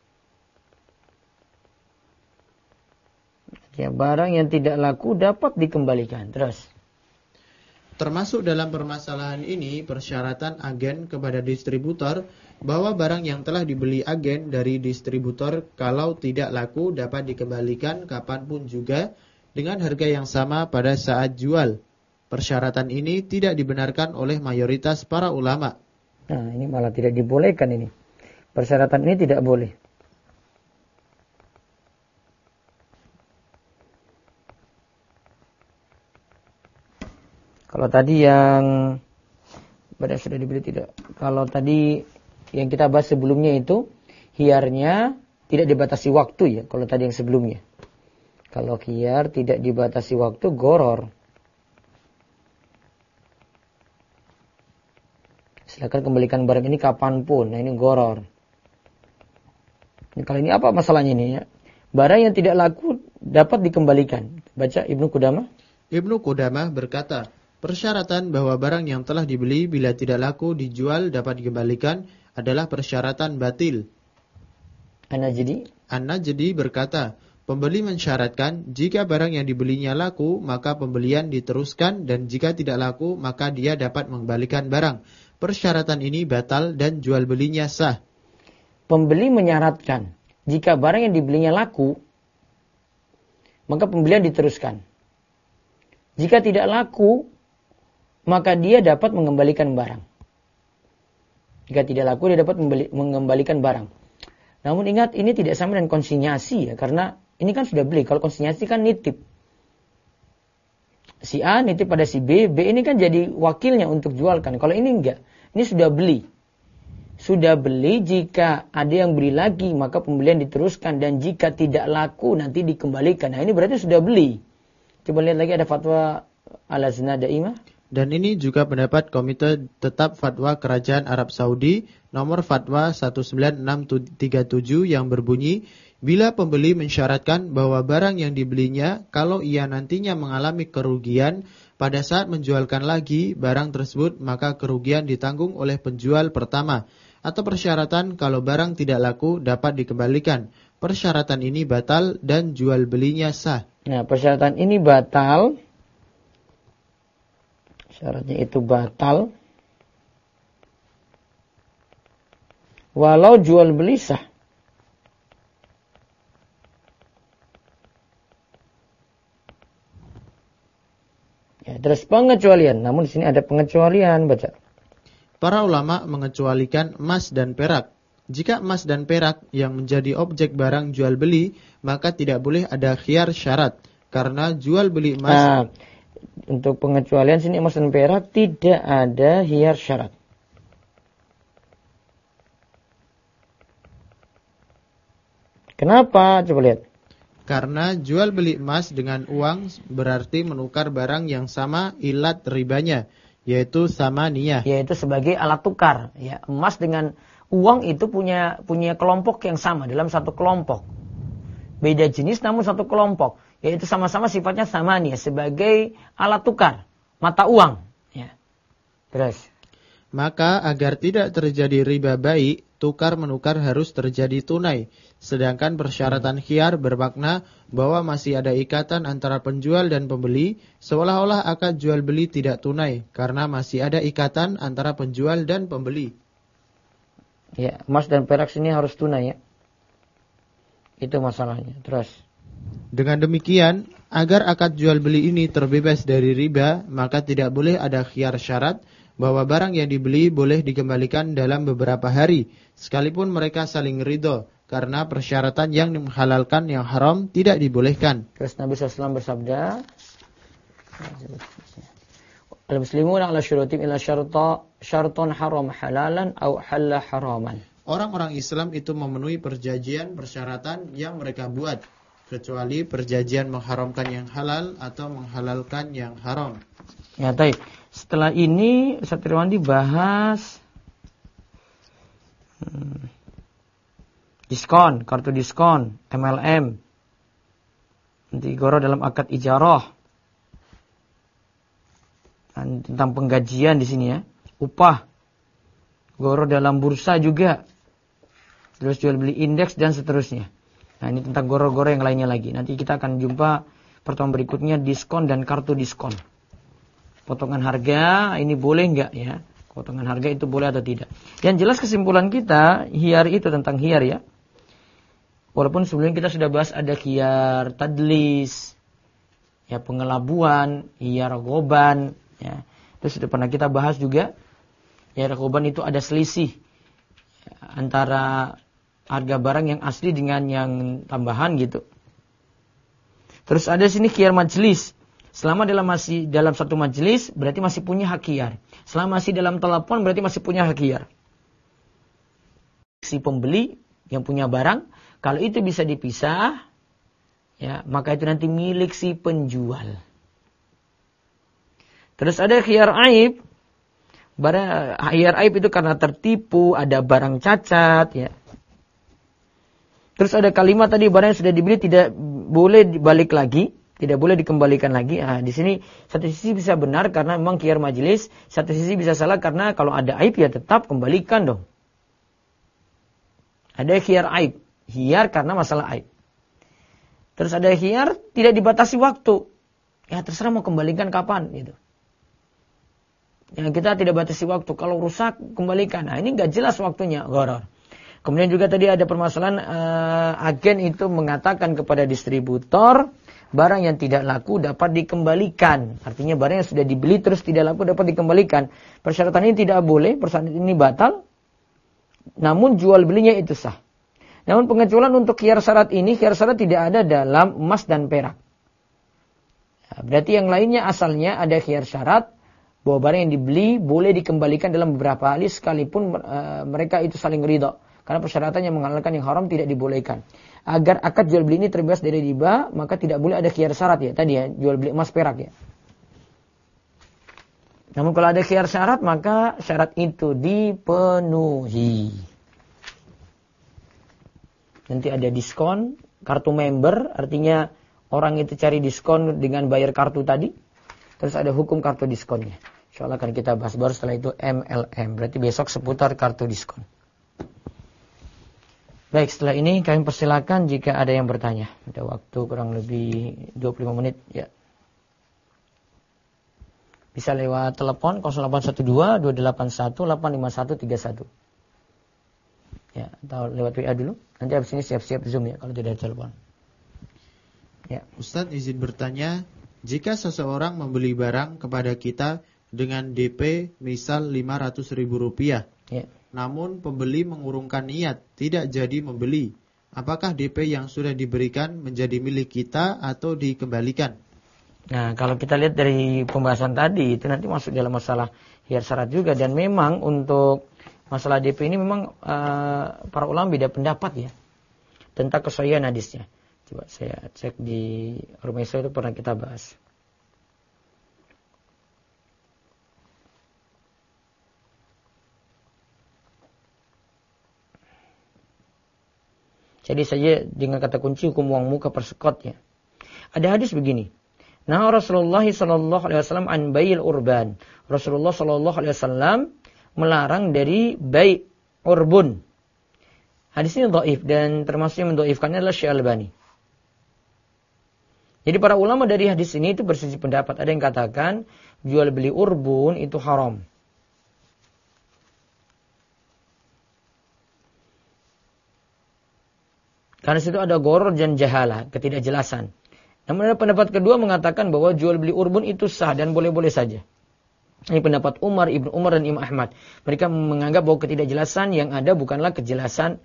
Ya, barang yang tidak laku dapat dikembalikan. Terus.
Termasuk dalam permasalahan ini persyaratan agen kepada distributor bahwa barang yang telah dibeli agen dari distributor kalau tidak laku dapat dikembalikan kapanpun juga dengan harga yang sama pada saat jual. Persyaratan ini tidak dibenarkan oleh mayoritas para ulama.
Nah, ini malah tidak dibolehkan ini. Persyaratan ini tidak boleh. Kalau tadi yang pada sudah dibeli tidak. Kalau tadi yang kita bahas sebelumnya itu khiyarnya tidak dibatasi waktu ya. Kalau tadi yang sebelumnya. Kalau khiyar tidak dibatasi waktu, goror. Silakan kembalikan barang ini kapanpun. Nah, ini goror. Ini, kalau ini apa masalahnya ini ya? Barang yang tidak laku dapat dikembalikan. Baca Ibnu Qudamah.
Ibnu Qudamah berkata, persyaratan bahwa barang yang telah dibeli bila tidak laku dijual dapat dikembalikan adalah persyaratan batil. An-Najdi berkata, pembeli mensyaratkan jika barang yang dibelinya laku maka pembelian diteruskan dan jika tidak laku maka dia dapat mengembalikan barang. Persyaratan ini batal dan jual belinya sah.
Pembeli menyaratkan jika barang yang dibelinya laku maka pembelian diteruskan. Jika tidak laku maka dia dapat mengembalikan barang. Jika tidak laku, dia dapat mengembalikan barang. Namun ingat, ini tidak sama dengan konsinyasi ya. Karena ini kan sudah beli. Kalau konsinyasi kan nitip. Si A nitip pada si B. B ini kan jadi wakilnya untuk jualkan. Kalau ini enggak. Ini sudah beli. Sudah beli, jika ada yang beli lagi, maka pembelian diteruskan. Dan jika tidak laku, nanti dikembalikan. Nah, ini berarti sudah beli. Coba lihat lagi ada fatwa Al-Lajnah Daimah.
Dan ini juga pendapat Komite Tetap Fatwa Kerajaan Arab Saudi nomor fatwa 19637 yang berbunyi, bila pembeli mensyaratkan bahwa barang yang dibelinya kalau ia nantinya mengalami kerugian pada saat menjualkan lagi barang tersebut, maka kerugian ditanggung oleh penjual pertama. Atau persyaratan kalau barang tidak laku dapat dikembalikan. Persyaratan ini batal dan jual belinya sah.
Nah, persyaratan ini batal. Syaratnya itu batal. Walau jual beli sah. Ya, terus pengecualian. Namun di sini ada pengecualian, baca.
Para ulama mengecualikan emas dan perak. Jika emas dan perak yang menjadi objek barang jual beli, maka tidak boleh ada khiyar syarat. Karena jual beli emas...
Nah, untuk pengecualian sini emas dan perak tidak ada khiyar syarat. Kenapa? Coba lihat.
Karena jual beli emas dengan uang berarti menukar barang yang sama ilat ribanya, yaitu samaniyah.
Yaitu sebagai alat tukar. Ya, emas dengan uang itu punya kelompok yang sama dalam satu kelompok. Beda jenis namun satu kelompok. Yaitu sama-sama sifatnya samaniyah sebagai alat tukar mata uang. Ya. Terus.
Maka agar tidak terjadi riba baik, tukar menukar harus terjadi tunai. Sedangkan persyaratan khiyar bermakna bahwa masih ada ikatan antara penjual dan pembeli, seolah-olah akad jual beli tidak tunai karena masih ada ikatan antara penjual dan pembeli.
Ya, emas dan perak sini harus tunai ya. Itu masalahnya. Terus.
Dengan demikian, agar akad jual beli ini terbebas dari riba, maka tidak boleh ada khiyar syarat bahwa barang yang dibeli boleh dikembalikan dalam beberapa hari, sekalipun mereka saling ridho, karena persyaratan yang menghalalkan yang haram tidak dibolehkan.
Terus Nabi SAW bersabda, Al-muslimuna ala syurutim ila syarton haram halalan au halla haraman.
Orang-orang Islam itu memenuhi perjanjian persyaratan yang mereka buat, kecuali perjanjian mengharamkan yang halal atau menghalalkan yang haram.
Ya, baik. Setelah ini Ustaz Irwandi bahas diskon, kartu diskon, MLM. Nanti goro dalam akad ijarah. Tentang penggajian di sini ya. Upah. Goro dalam bursa juga. Terus jual beli indeks dan seterusnya. Nah, ini tentang goro-goro yang lainnya lagi. Nanti kita akan jumpa pertemuan berikutnya diskon dan kartu diskon. Potongan harga ini boleh enggak ya? Potongan harga itu boleh atau tidak? Yang jelas kesimpulan kita, khiyar itu tentang khiyar ya. Walaupun sebelumnya kita sudah bahas ada khiyar tadlis, ya pengelabuan, khiyar goban, ya. Terus sudah pernah kita bahas juga, khiyar goban itu ada selisih antara harga barang yang asli dengan yang tambahan gitu. Terus ada sini khiyar majlis. Selama masih dalam satu majlis berarti masih punya hak khiyar. Selama masih dalam telepon berarti masih punya hak khiyar. Si pembeli yang punya barang, kalau itu bisa dipisah, ya maka itu nanti milik si penjual. Terus ada khiyar aib. Khiyar aib itu karena tertipu, ada barang cacat, ya. Terus ada kalimat tadi barang yang sudah dibeli tidak boleh dibalik lagi, tidak boleh dikembalikan lagi. Nah, di sini satu sisi bisa benar karena memang khiyar majelis, satu sisi bisa salah karena kalau ada aib ya tetap kembalikan dong. Ada khiyar aib, khiyar karena masalah aib. Terus ada khiyar tidak dibatasi waktu. Ya terserah mau kembalikan kapan gitu. Yang kita tidak batasi waktu, kalau rusak kembalikan. Nah, ini enggak jelas waktunya, gharar. Kemudian juga tadi ada permasalahan agen itu mengatakan kepada distributor barang yang tidak laku dapat dikembalikan. Artinya barang yang sudah dibeli terus tidak laku dapat dikembalikan. Persyaratan ini tidak boleh, persyaratan ini batal. Namun jual belinya itu sah. Namun pengecualian untuk khiyar syarat ini, khiyar syarat tidak ada dalam emas dan perak. Nah, berarti yang lainnya asalnya ada khiyar syarat bahwa barang yang dibeli boleh dikembalikan dalam beberapa kali sekalipun mereka itu saling ridha. Karena persyaratan yang menghalalkan yang haram tidak dibolehkan. Agar akad jual beli ini terbebas dari riba, maka tidak boleh ada khiyar syarat ya. Tadi ya, jual beli emas perak ya. Namun kalau ada khiyar syarat, maka syarat itu dipenuhi. Nanti ada diskon, kartu member, artinya orang itu cari diskon dengan bayar kartu tadi. Terus ada hukum kartu diskonnya. InsyaAllah akan kita bahas baru setelah itu MLM. Berarti besok seputar kartu diskon. Baik, setelah ini kami persilakan jika ada yang bertanya. Ada waktu kurang lebih 25 menit ya. Bisa lewat telepon 0812-281-85131. Ya, atau lewat WA dulu. Nanti habis ini siap-siap Zoom ya kalau tidak ada telepon. Ya.
Ustadz izin bertanya, jika seseorang membeli barang kepada kita dengan DP misal Rp500.000, ya. Namun pembeli mengurungkan niat, tidak jadi membeli. Apakah DP yang sudah diberikan menjadi milik kita atau dikembalikan?
Nah, kalau kita lihat dari pembahasan tadi, itu nanti masuk dalam masalah khiyar syarat juga. Dan memang untuk masalah DP ini memang para ulama beda pendapat ya. Tentang kesahihan hadisnya. Coba saya cek di Rumah Isra itu pernah kita bahas. Jadi saja dengan kata kunci hukum uang muka persekotnya. Ada hadis begini. Nah Rasulullah sallallahu alaihi wasallam an bai'il urban. Rasulullah sallallahu alaihi wasallam melarang dari bai' urbun. Hadis ini dhaif dan termasuk yang mendhaifkannya adalah Syekh Albani. Jadi para ulama dari hadis ini itu berselisih pendapat. Ada yang katakan jual beli urbun itu haram. Karena situ ada gharar dan jahalah, ketidakjelasan. Namun ada pendapat kedua mengatakan bahwa jual beli urbun itu sah dan boleh-boleh saja. Ini pendapat Umar, Ibnu Umar dan Imam Ahmad. Mereka menganggap bahwa ketidakjelasan yang ada bukanlah kejelasan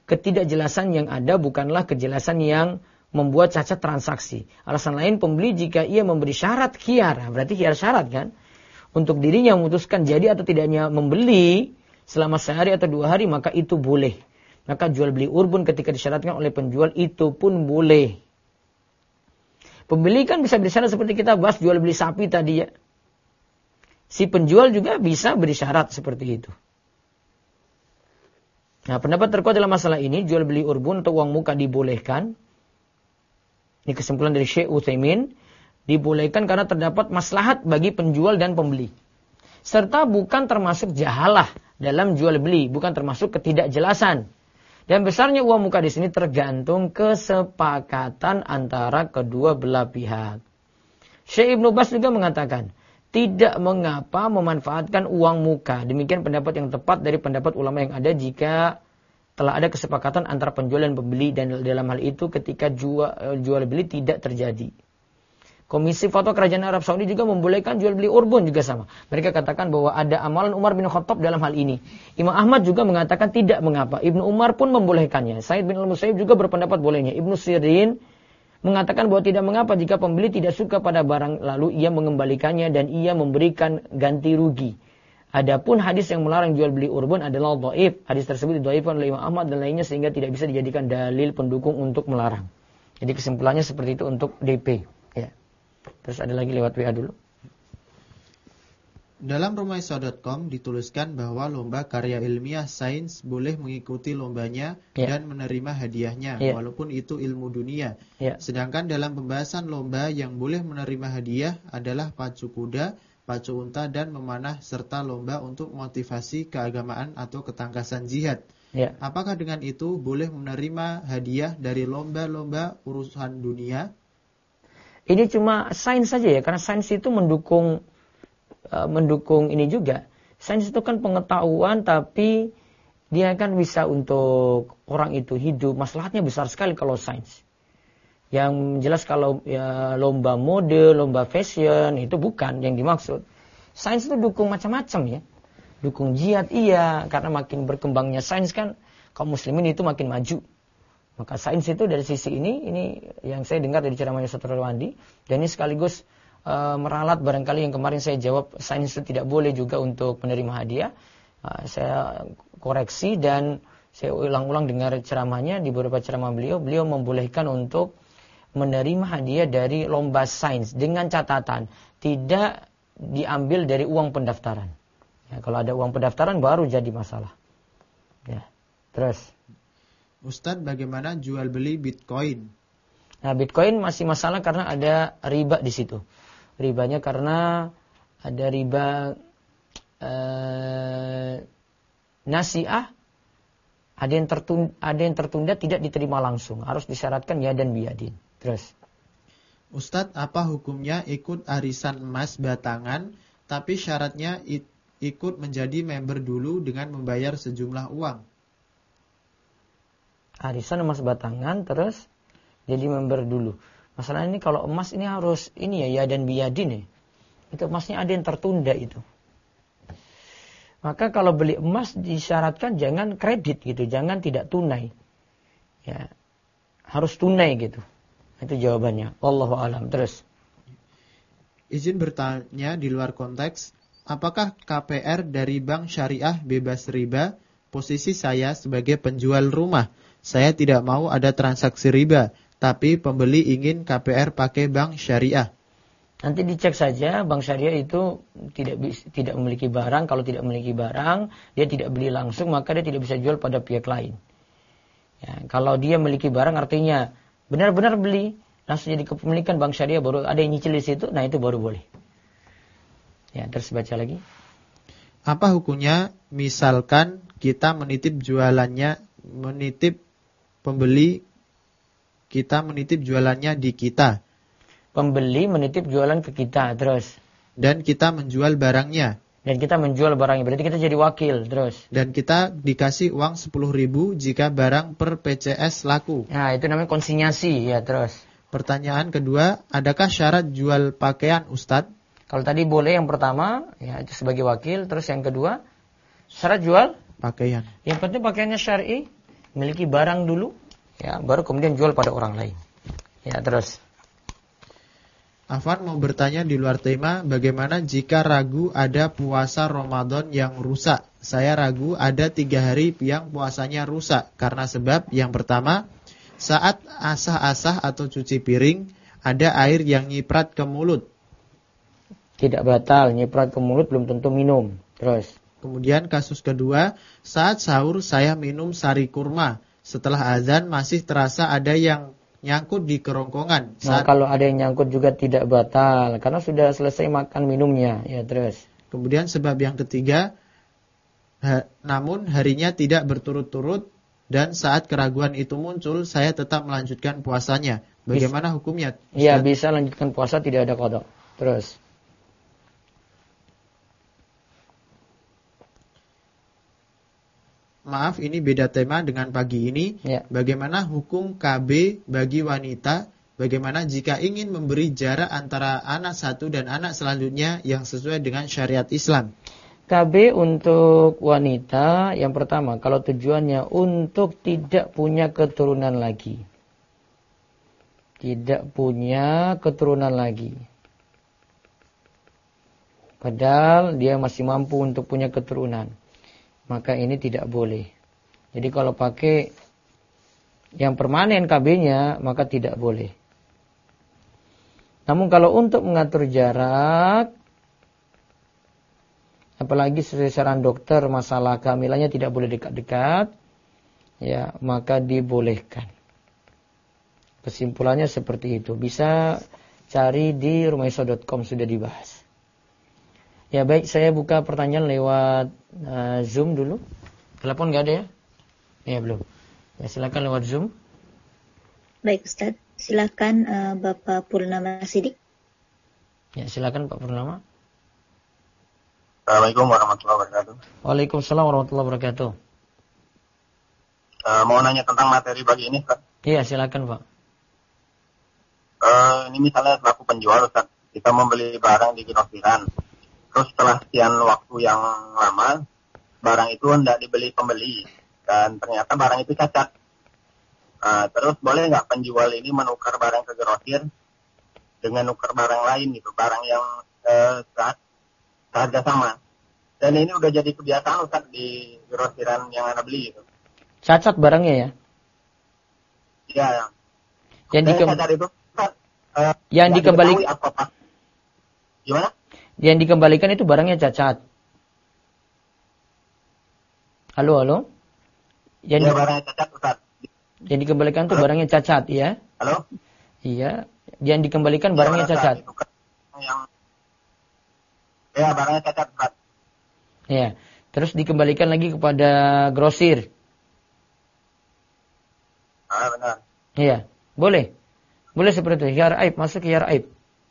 yang membuat cacat transaksi. Alasan lain, pembeli jika ia memberi syarat khiyar, berarti khiyar syarat kan, untuk dirinya memutuskan jadi atau tidaknya membeli selama sehari atau 2 hari, maka itu boleh. Maka jual beli urbun ketika disyaratkan oleh penjual itu pun boleh. Pembeli kan bisa bersyarat seperti kita bahas jual beli sapi tadi ya. Si penjual juga bisa beri syarat seperti itu. Nah, pendapat terkuat dalam masalah ini, jual beli urbun atau uang muka dibolehkan. Ini kesimpulan dari Syekh Utsaimin, dibolehkan karena terdapat maslahat bagi penjual dan pembeli. Serta bukan termasuk jahalah dalam jual beli, bukan termasuk ketidakjelasan. Dan besarnya uang muka di sini tergantung kesepakatan antara kedua belah pihak. Syekh Ibnu Baz juga mengatakan, tidak mengapa memanfaatkan uang muka. Demikian pendapat yang tepat dari pendapat ulama yang ada jika telah ada kesepakatan antara penjual dan pembeli, dan dalam hal itu ketika jual beli tidak terjadi. Komisi Fatwa Kerajaan Arab Saudi juga membolehkan jual beli urbun juga sama. Mereka katakan bahwa ada amalan Umar bin Khattab dalam hal ini. Imam Ahmad juga mengatakan tidak mengapa. Ibnu Umar pun membolehkannya. Sa'id bin al-Musayyib juga berpendapat bolehnya. Ibnu Sirin mengatakan bahwa tidak mengapa jika pembeli tidak suka pada barang lalu ia mengembalikannya dan ia memberikan ganti rugi. Adapun hadis yang melarang jual beli urbun adalah dhaif. Hadis tersebut didhaifkan oleh Imam Ahmad dan lainnya sehingga tidak bisa dijadikan dalil pendukung untuk melarang. Jadi kesimpulannya seperti itu untuk DP. Ya. Terus ada lagi lewat WA dulu.
Dalam Rumaisa.com dituliskan bahwa lomba karya ilmiah sains boleh mengikuti lombanya dan menerima hadiahnya, walaupun itu ilmu dunia. Sedangkan dalam pembahasan lomba yang boleh menerima hadiah adalah pacu kuda, pacu unta, dan memanah, serta lomba untuk motivasi keagamaan atau ketangkasan jihad. Apakah dengan itu boleh menerima hadiah dari lomba-lomba urusan dunia?
Ini cuma sains saja ya, karena sains itu mendukung ini juga. Sains itu kan pengetahuan, tapi dia kan bisa untuk orang itu hidup. Maslahatnya besar sekali kalau sains. Yang jelas kalau ya, lomba mode, lomba fashion itu bukan yang dimaksud. Sains itu dukung macam-macam ya. Dukung jihad iya, karena makin berkembangnya sains kan kaum muslimin itu makin maju. Maka sains itu dari sisi ini yang saya dengar dari ceramahnya Ustaz Rawandi, dan ini sekaligus meralat barangkali yang kemarin saya jawab sains itu tidak boleh juga untuk menerima hadiah. Saya koreksi dan saya ulang-ulang dengar ceramahnya di beberapa ceramah beliau membolehkan untuk menerima hadiah dari lomba sains dengan catatan tidak diambil dari uang pendaftaran. Ya, kalau ada uang pendaftaran baru jadi masalah. Ya, terus.
Ustadz, bagaimana jual beli Bitcoin?
Nah, Bitcoin masih masalah karena ada riba di situ. Ribanya karena ada riba nasi'ah, ada yang tertunda tidak diterima langsung, harus disyaratkan ya dan biyadin. Terus,
Ustadz, apa hukumnya ikut arisan emas batangan, tapi syaratnya ikut menjadi member dulu dengan membayar sejumlah uang?
Arisan emas batangan terus jadi member dulu. Masalah ini kalau emas ini harus ini ya dan biyadin ya. Itu emasnya ada yang tertunda itu. Maka kalau beli emas disyaratkan jangan kredit gitu, jangan tidak tunai. Ya. Harus tunai gitu. Itu jawabannya. Wallahu a'lam. Terus.
Izin bertanya di luar konteks, apakah KPR dari bank syariah bebas riba? Posisi saya sebagai penjual rumah, saya tidak mau ada transaksi riba, tapi pembeli ingin KPR pakai bank syariah.
Nanti dicek saja, bank syariah itu tidak memiliki barang. Kalau tidak memiliki barang, dia tidak beli langsung, maka dia tidak bisa jual pada pihak lain. Ya, kalau dia memiliki barang artinya benar-benar beli, langsung jadi kepemilikan bank syariah, baru ada yang nyicil di situ, nah itu baru boleh. Ya, terus baca lagi.
Apa hukumnya misalkan kita menitip jualannya di kita.
Pembeli menitip jualan ke kita terus.
Dan kita menjual barangnya.
Dan kita menjual barangnya, berarti kita jadi wakil terus.
Dan kita dikasih uang 10.000 jika barang per PCS laku.
Nah, itu namanya konsinyasi ya terus.
Pertanyaan kedua, adakah syarat jual pakaian Ustadz?
Kalau tadi boleh yang pertama, ya itu sebagai wakil. Terus yang kedua, syarat jual
Pakaian.
yang penting pakaiannya syar'i, miliki barang dulu, ya baru kemudian jual pada orang lain. Ya terus.
Afwan mau bertanya di luar tema, bagaimana jika ragu ada puasa Ramadan yang rusak? Saya ragu ada 3 hari yang puasanya rusak. Karena sebab yang pertama, saat asah-asah atau cuci piring, ada air yang nyiprat ke mulut.
Tidak batal, nyiprat ke mulut belum tentu minum. Terus.
Kemudian kasus kedua, saat sahur saya minum sari kurma. Setelah azan masih terasa ada yang nyangkut di kerongkongan.
Nah, kalau ada yang nyangkut juga tidak batal karena sudah selesai makan minumnya. Ya, terus.
Kemudian sebab yang ketiga, namun harinya tidak berturut-turut dan saat keraguan itu muncul saya tetap melanjutkan puasanya. Bagaimana hukumnya?
Iya, bisa lanjutkan puasa, tidak ada qada. Terus.
Maaf, ini beda tema dengan pagi ini.
Ya.
Bagaimana hukum KB bagi wanita? Bagaimana jika ingin memberi jarak antara anak satu dan anak selanjutnya yang sesuai dengan syariat Islam?
KB untuk wanita, yang pertama, kalau tujuannya untuk tidak punya keturunan lagi. Tidak punya keturunan lagi. Padahal dia masih mampu untuk punya keturunan. Maka ini tidak boleh. Jadi kalau pakai yang permanen KB-nya, maka tidak boleh. Namun kalau untuk mengatur jarak, apalagi sesuai saran dokter, masalah kehamilannya tidak boleh dekat-dekat, ya maka dibolehkan. Kesimpulannya seperti itu. Bisa cari di rumahisa.com, sudah dibahas. Ya baik, saya buka pertanyaan lewat Zoom dulu. Telepon nggak ada ya? Ya belum. Ya silakan lewat Zoom.
Baik Ustaz, silakan Bapak Purnama Sidik.
Ya silakan Pak Purnama.
Assalamualaikum warahmatullahi wabarakatuh.
Waalaikumsalam warahmatullahi wabarakatuh.
Mau nanya tentang materi pagi ini, Ustaz.
Iya silakan Pak.
Ini misalnya selaku penjual, Ustaz, kita membeli barang di grosiran. Terus setelah sekian waktu yang lama, barang itu hendak dibeli pembeli. Dan ternyata barang itu cacat. Terus boleh nggak penjual ini menukar barang ke grosir dengan nukar barang lain gitu. Barang yang seharga sama. Dan ini udah jadi kebiasaan Ustaz di grosiran yang Anda beli gitu.
Cacat barangnya ya?
Iya. Cacat itu Ustaz,
yang dikembalikan
apa? Gimana?
Yang dikembalikan itu barangnya cacat. Halo?
Iya, barangnya cacat, Ustaz.
Yang dikembalikan itu barangnya cacat, ya?
Halo?
Iya. Yang dikembalikan barangnya cacat.
Ya, barangnya cacat, Ustaz.
Ya. Terus dikembalikan lagi kepada grosir.
Benar.
Iya. Boleh. Boleh seperti itu. Khiyar aib, masuk khiyar aib.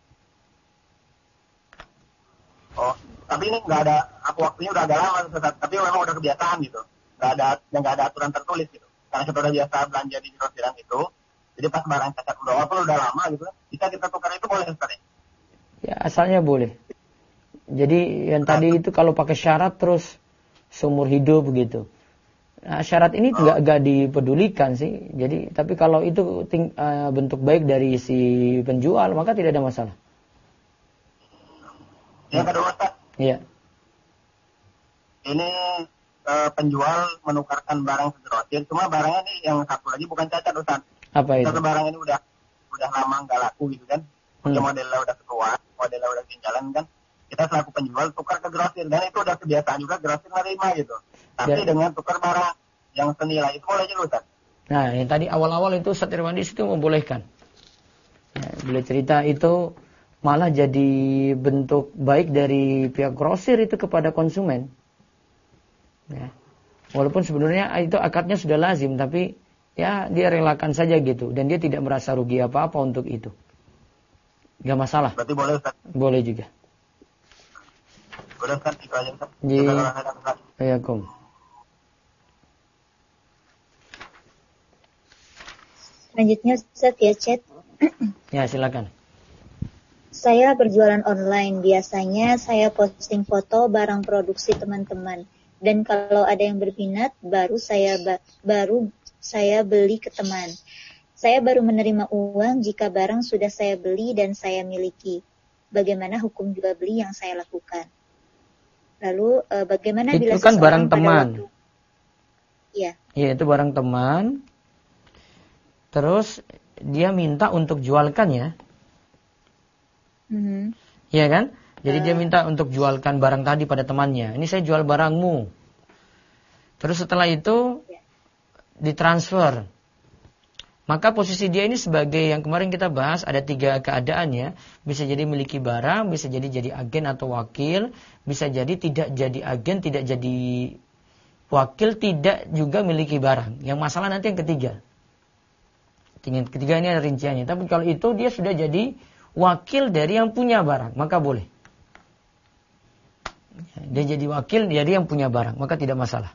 Oh, tapi ini nggak ada, waktunya udah agak lama, Ustaz. Tapi memang udah kebiasaan gitu. Nggak ada aturan tertulis gitu. Karena kita udah biasa belanja di grosiran itu, jadi pas barang cacat udah lama gitu, bisa kita tukar itu boleh, Ustaz?
Ya, asalnya boleh. Jadi yang tadi itu kalau pakai syarat terus seumur hidup begitu. Nah, syarat ini nggak dipedulikan sih. Jadi tapi kalau itu bentuk baik dari si penjual, maka tidak ada masalah.
Yang kedua, Ustaz.
Iya.
Ini penjual menukarkan barang ke grosir, cuma barangnya nih yang satu lagi bukan cacat, Ustaz.
Apa itu?
Satu barang ini udah lama nggak laku gitu kan. Modelnya udah tua, modelnya udah ketinggalan kan. Kita selaku penjual tukar ke grosir, dan itu udah kebiasaan juga grosir menerima gitu. Tapi dengan tukar barang yang senilai itu boleh juga, Ustaz.
Nah, yang tadi awal-awal itu Ustaz Irwandi itu membolehkan. Ya, beliau cerita itu malah jadi bentuk baik dari pihak grosir itu kepada konsumen. Ya. Walaupun sebenarnya itu akadnya sudah lazim, tapi ya dia relakan saja gitu. Dan dia tidak merasa rugi apa-apa untuk itu. Gak masalah.
Berarti boleh, Ustaz?
Boleh juga.
Udah Ustaz, itu aja Ustaz.
Ji.
Jazakallah khairan, Ustaz.
Waalaikum.
Selanjutnya Ustaz ya chat.
Ya, silakan.
Saya berjualan online. Biasanya saya posting foto barang produksi teman-teman. Dan kalau ada yang berminat, baru saya beli ke teman. Saya baru menerima uang jika barang sudah saya beli dan saya miliki. Bagaimana hukum jual beli yang saya lakukan? Lalu bagaimana bila
Itu kan barang teman.
Iya.
Iya, itu barang teman. Terus dia minta untuk jualkan ya. Iya kan? Jadi dia minta untuk jualkan barang tadi pada temannya. Ini saya jual barangmu. Terus setelah itu ditransfer. Maka posisi dia ini sebagai yang kemarin kita bahas ada 3 keadaan ya. Bisa jadi miliki barang, bisa jadi agen atau wakil, bisa jadi tidak jadi agen, tidak jadi wakil, tidak juga miliki barang. Yang masalah nanti yang ketiga. Ketiga ini ada rinciannya. Tapi kalau itu dia sudah jadi wakil dari yang punya barang, maka boleh. Dia jadi wakil dari yang punya barang, maka tidak masalah.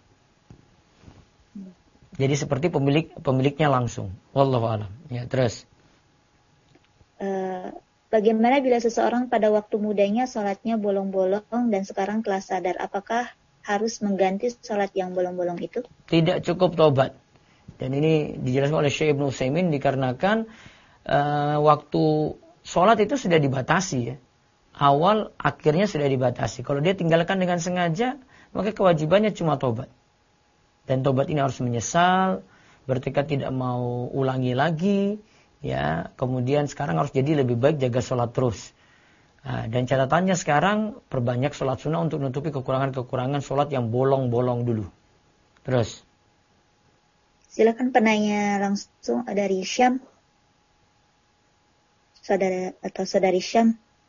Jadi seperti pemiliknya langsung. Wallahu a'lam. Ya, terus.
Bagaimana bila seseorang pada waktu mudanya sholatnya bolong-bolong dan sekarang telah sadar, apakah harus mengganti sholat yang bolong-bolong itu?
Tidak cukup tobat. Dan ini dijelaskan oleh Syekh Ibnu Utsaimin dikarenakan waktu sholat itu sudah dibatasi ya. Awal akhirnya sudah dibatasi. Kalau dia tinggalkan dengan sengaja, maka kewajibannya cuma tobat. Dan tobat ini harus menyesal, bertekad tidak mau ulangi lagi, ya. Kemudian sekarang harus jadi lebih baik jaga sholat terus. Dan catatannya sekarang perbanyak sholat sunnah untuk menutupi kekurangan-kekurangan sholat yang bolong-bolong dulu. Terus.
Silakan penanya langsung dari Syam. Saudara atau saudari Syam.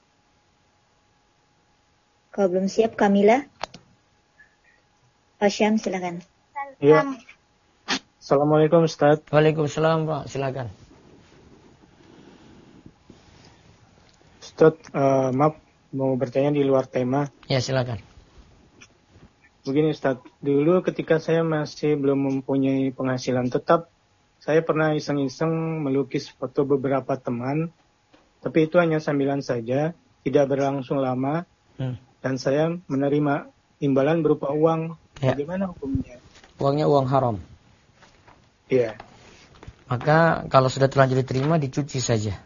Kalau belum siap Kamila. Pak Syam silakan.
Ya. Assalamualaikum Ustaz.
Waalaikumsalam Pak, silakan.
Ustaz, maaf mau bertanya di luar tema.
Ya, silakan.
Begini Ustaz, dulu ketika saya masih belum mempunyai penghasilan tetap, saya pernah iseng-iseng melukis foto beberapa teman, tapi itu hanya sambilan saja, tidak berlangsung lama, dan saya menerima imbalan berupa uang.
Ya.
Bagaimana hukumnya?
Uangnya uang haram.
Iya.
Maka kalau sudah terlanjur diterima, dicuci saja.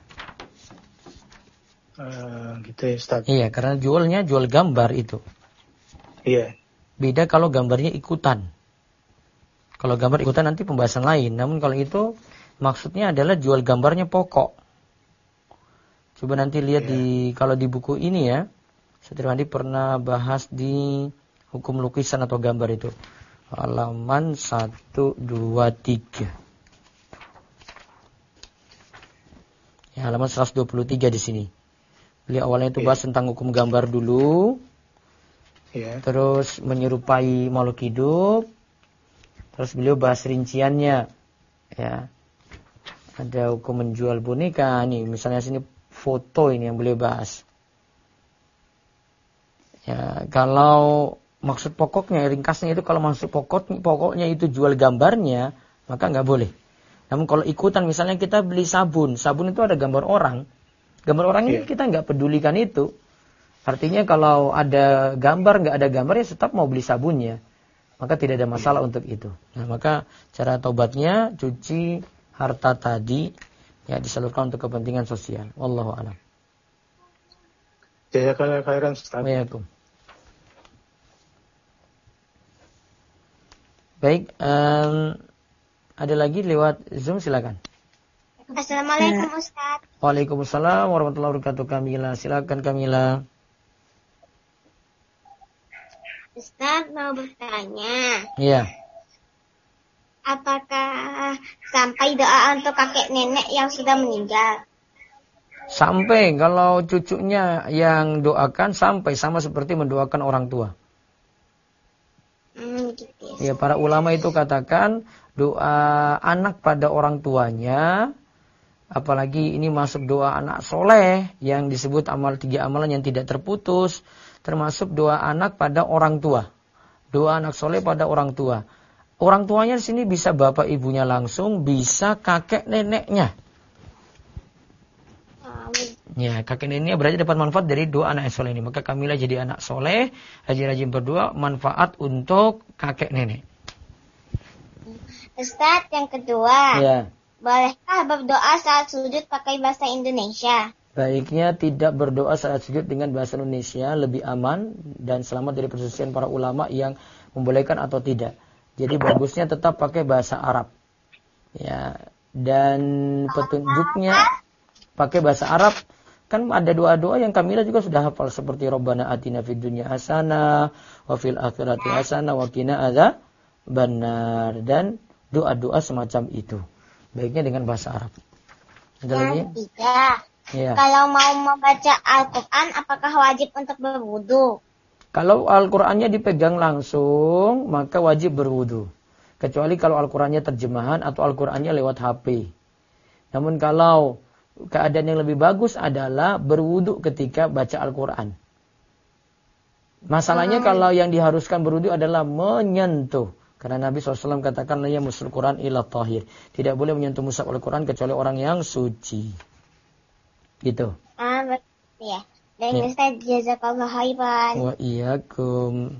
Gitu ya Ustaz.
Iya, karena jualnya jual gambar itu.
Iya.
Beda kalau gambarnya ikutan. Kalau gambar ikutan nanti pembahasan lain. Namun kalau itu maksudnya adalah jual gambarnya pokok. Coba nanti lihat kalau di buku ini ya. Satriwandi pernah bahas di hukum lukisan atau gambar itu. Halaman 1, 2, 3. Ya, halaman 123 di sini. Beliau awalnya itu bahas tentang hukum gambar dulu. Terus menyerupai makhluk hidup. Terus beliau bahas rinciannya. Ya. Ada hukum menjual boneka nih, misalnya sini foto ini yang beliau bahas. Ya, kalau maksud pokoknya, ringkasnya itu kalau maksud pokoknya itu jual gambarnya, maka nggak boleh. Namun kalau ikutan, misalnya kita beli sabun itu ada gambar orang. Gambar orang ini kita nggak pedulikan itu. Artinya kalau ada gambar, nggak ada gambar ya tetap mau beli sabunnya. Maka tidak ada masalah untuk itu. Nah, maka cara taubatnya cuci harta tadi, ya disalurkan untuk kepentingan sosial. Wallahu a'lam.
Jazakallahu khairan Ustaz.
Waalaikumsalam. Baik, ada lagi lewat Zoom, silakan.
Assalamualaikum Ustaz.
Waalaikumsalam warahmatullahi wabarakatuh. Kamila, silakan Kamila.
Ustaz mau bertanya.
Iya.
Apakah sampai doa untuk kakek nenek yang sudah meninggal?
Sampai, kalau cucunya yang doakan sampai sama seperti mendoakan orang tua.
Gitu.
Ya, para ulama itu katakan doa anak pada orang tuanya, apalagi ini masuk doa anak soleh yang disebut 3 amalan yang tidak terputus, termasuk doa anak pada orang tua. Doa anak soleh pada orang tua. Orang tuanya di sini bisa bapak ibunya langsung, bisa kakek neneknya. Ya, kakek neneknya berarti dapat manfaat dari doa anak soleh ini. Maka kamilah jadi anak soleh, rajin-rajin berdoa, manfaat untuk kakek nenek.
Ustadz, yang kedua.
Ya.
Bolehkah berdoa saat sujud pakai bahasa Indonesia?
Baiknya tidak berdoa saat sujud dengan bahasa Indonesia, lebih aman dan selamat dari perselisihan para ulama yang membolehkan atau tidak. Jadi bagusnya tetap pakai bahasa Arab. Ya, dan petunjuknya pakai bahasa Arab. Kan ada doa-doa yang kamilah juga sudah hafal seperti Rabbana atina fid dunya hasanah wa fil akhirati hasanah wa qina adzabannar, dan doa-doa semacam itu. Baiknya dengan bahasa Arab. Ada lagi?
Tidak.
Ya.
Kalau mau membaca Al-Quran, apakah wajib untuk berwudu?
Kalau Al-Qurannya dipegang langsung, maka wajib berwudu. Kecuali kalau Al-Qurannya terjemahan atau Al-Qurannya lewat HP. Namun kalau keadaan yang lebih bagus adalah berwudu ketika baca Al-Quran. Masalahnya kalau yang diharuskan berwudu adalah menyentuh. Karena Nabi SAW katakan, la yamassul Quran illa tahir. Tidak boleh menyentuh mushaf Al-Quran kecuali orang yang suci. Gitu.
Ya. Dan Ustaz, jazakallah khairan.
Wa iyyakum.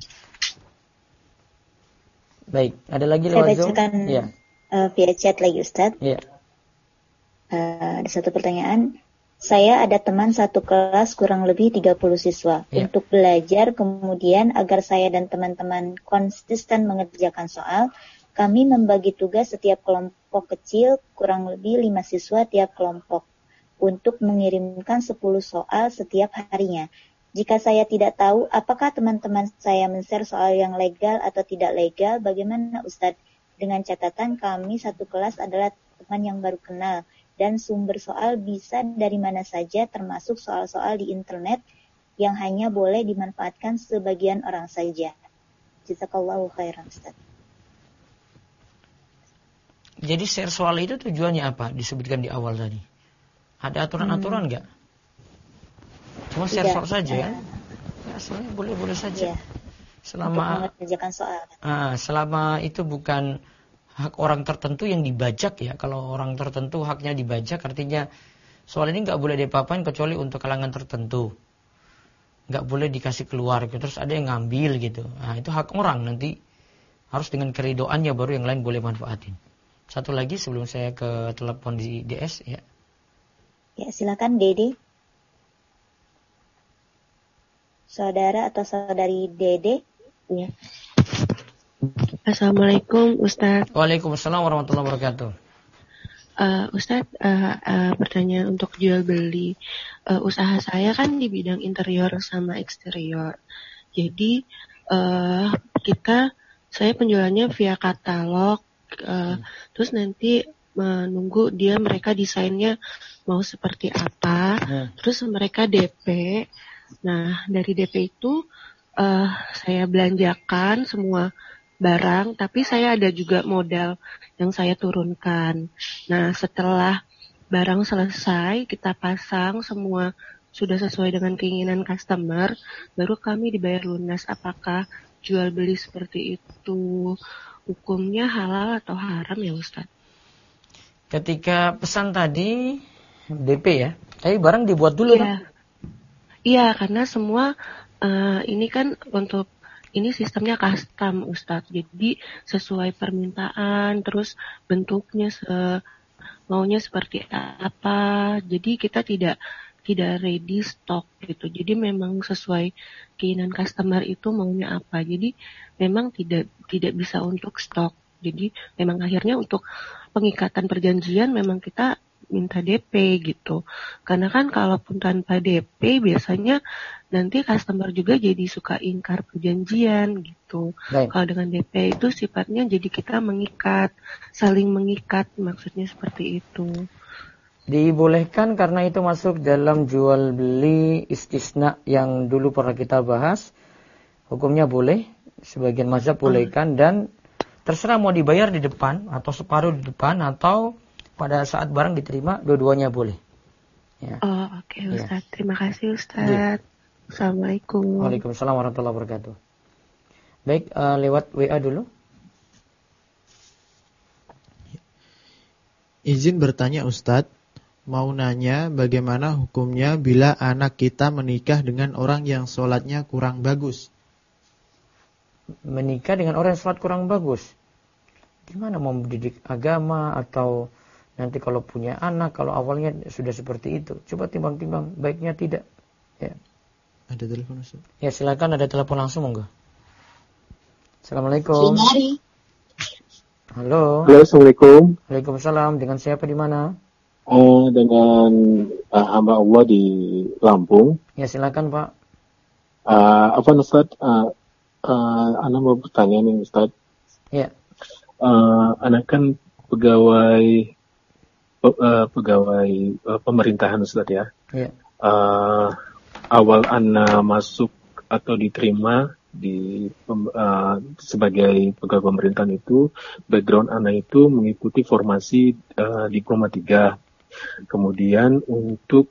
Baik, ada lagi lewat Zoom?
Saya bacakan via chat lagi Ustaz.
Iya.
Ada satu pertanyaan. Saya ada teman satu kelas kurang lebih 30 siswa. Untuk belajar kemudian agar saya dan teman-teman konsisten mengerjakan soal, kami membagi tugas setiap kelompok kecil kurang lebih 5 siswa tiap kelompok untuk mengirimkan 10 soal setiap harinya. Jika saya tidak tahu apakah teman-teman saya men-share soal yang legal atau tidak legal, bagaimana Ustadz? Dengan catatan kami satu kelas adalah teman yang baru kenal dan sumber soal bisa dari mana saja, termasuk soal-soal di internet yang hanya boleh dimanfaatkan sebagian orang saja. Jazakallahu khairan Ustaz.
Jadi share soal itu tujuannya apa? Disebutkan di awal tadi. Ada aturan-aturan nggak? Cuma share soal saja kan? Ya, sebenarnya boleh-boleh saja. Selama
mengerjakan soal.
Selama itu bukan hak orang tertentu yang dibajak ya. Kalau orang tertentu haknya dibajak, artinya soal ini nggak boleh diapa-apain kecuali untuk kalangan tertentu. Nggak boleh dikasih keluar. Terus ada yang ngambil gitu. Nah, itu hak orang, nanti harus dengan keridoannya baru yang lain boleh manfaatin. Satu lagi sebelum saya ke telepon di DS ya.
Ya, silakan Dede. Saudara atau saudari Dede. Ya.
Assalamualaikum Ustadz.
Waalaikumsalam warahmatullahi wabarakatuh.
Ustadz, pertanyaan untuk jual beli. Usaha saya kan di bidang interior sama eksterior. Jadi saya penjualannya via katalog. Terus nanti menunggu mereka desainnya mau seperti apa. Terus mereka DP. Nah, dari DP itu saya belanjakan semua barang, tapi saya ada juga modal yang saya turunkan. Nah, setelah barang selesai, kita pasang semua sudah sesuai dengan keinginan customer, baru kami dibayar lunas. Apakah jual beli seperti itu hukumnya halal atau haram ya Ustaz?
Ketika pesan tadi DP ya, tapi barang dibuat dulu
ya. Iya, karena semua ini kan untuk ini sistemnya custom Ustadz, jadi sesuai permintaan, terus bentuknya maunya seperti apa, jadi kita tidak ready stock gitu, jadi memang sesuai keinginan customer itu maunya apa, jadi memang tidak bisa untuk stok, jadi memang akhirnya untuk pengikatan perjanjian memang kita minta DP gitu. Karena kan kalaupun tanpa DP biasanya nanti customer juga jadi suka ingkar perjanjian gitu. Kalau dengan DP itu sifatnya jadi kita saling mengikat, maksudnya seperti itu.
Dibolehkan karena itu masuk dalam jual beli istisna yang dulu pernah kita bahas. Hukumnya boleh, sebagian mazhab bolehkan, dan terserah mau dibayar di depan atau separuh di depan atau pada saat barang diterima, dua-duanya boleh. Ya.
Oh, oke Ustaz. Ya. Terima kasih Ustaz. Assalamualaikum.
Waalaikumsalam warahmatullahi wabarakatuh. Baik, lewat WA dulu.
Izin bertanya Ustadz, mau nanya bagaimana hukumnya bila anak kita menikah dengan orang yang sholatnya kurang bagus?
Menikah dengan orang yang sholat kurang bagus. Gimana mau mendidik agama atau nanti kalau punya anak, kalau awalnya sudah seperti itu. Coba timbang-timbang, baiknya tidak. Ya.
Ada telepon Ustaz?
Ya silakan, ada telepon langsung enggak? Assalamualaikum. Halo.
Halo, Assalamualaikum.
Waalaikumsalam. Dengan siapa di mana?
Dengan hamba Allah di Lampung.
Ya silakan Pak.
Ustaz? Ana mau bertanya nih Ustaz.
Ya.
Anak kan pegawai pemerintahan Ustaz ya.
Ya.
Awal Ana masuk atau diterima sebagai pegawai pemerintahan itu, background anak itu mengikuti formasi Diploma 3. Kemudian untuk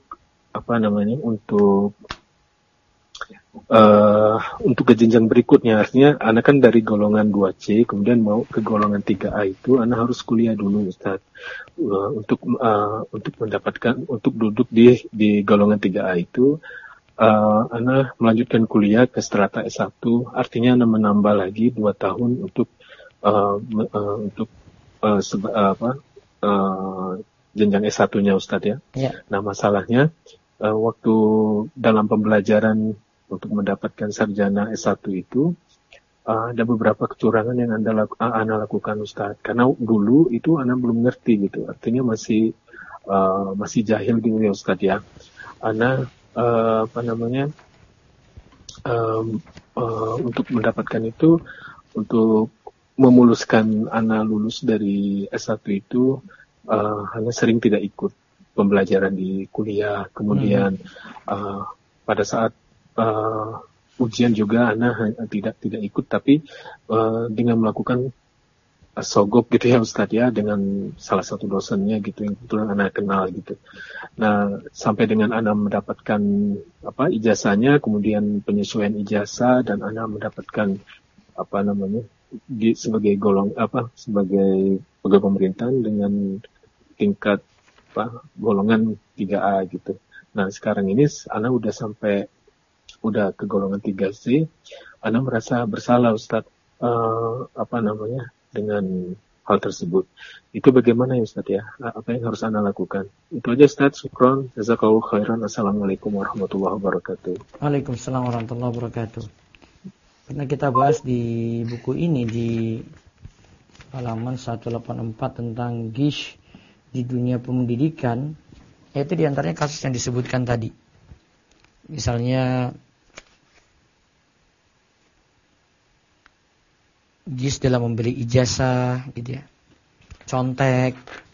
untuk ke jenjang berikutnya, artinya anak kan dari golongan 2C kemudian mau ke golongan 3A itu anak harus kuliah dulu Ustaz. Untuk duduk di golongan 3A itu Ana melanjutkan kuliah ke strata S1, artinya Ana menambah lagi 2 tahun untuk jenjang S1-nya Ustadz ya.
Yeah.
Nah masalahnya waktu dalam pembelajaran untuk mendapatkan sarjana S1 itu ada beberapa kecurangan yang Ana lakukan Ustadz. Karena dulu itu Ana belum ngerti gitu, artinya masih jahil gitu ya Ustadz ya. Ana untuk mendapatkan itu, untuk memuluskan Ana lulus dari S1 itu, hanya sering tidak ikut pembelajaran di kuliah. Kemudian pada saat ujian juga Ana tidak ikut, tapi dengan melakukan sogok gitu ya Ustadz ya, dengan salah satu dosennya gitu yang kebetulan Ana kenal gitu. Nah sampai dengan Ana mendapatkan ijazahnya, kemudian penyesuaian ijazah, dan Ana mendapatkan sebagai sebagai pegawai pemerintahan dengan tingkat golongan 3A gitu. Nah sekarang ini Ana udah ke golongan 3C, Ana merasa bersalah Ustadz dengan hal tersebut. Itu bagaimana ya Ustadz ya? Apa yang harus Ana lakukan? Itu aja Ustadz. Syukron. Jazakallahu khairan. Assalamualaikum warahmatullahi wabarakatuh.
Waalaikumsalam warahmatullahi wabarakatuh. Pernah kita bahas di buku ini di halaman 184 tentang gish di dunia pendidikan, yaitu diantaranya kasus yang disebutkan tadi. Misalnya gish dalam membeli ijazah gitu ya, contek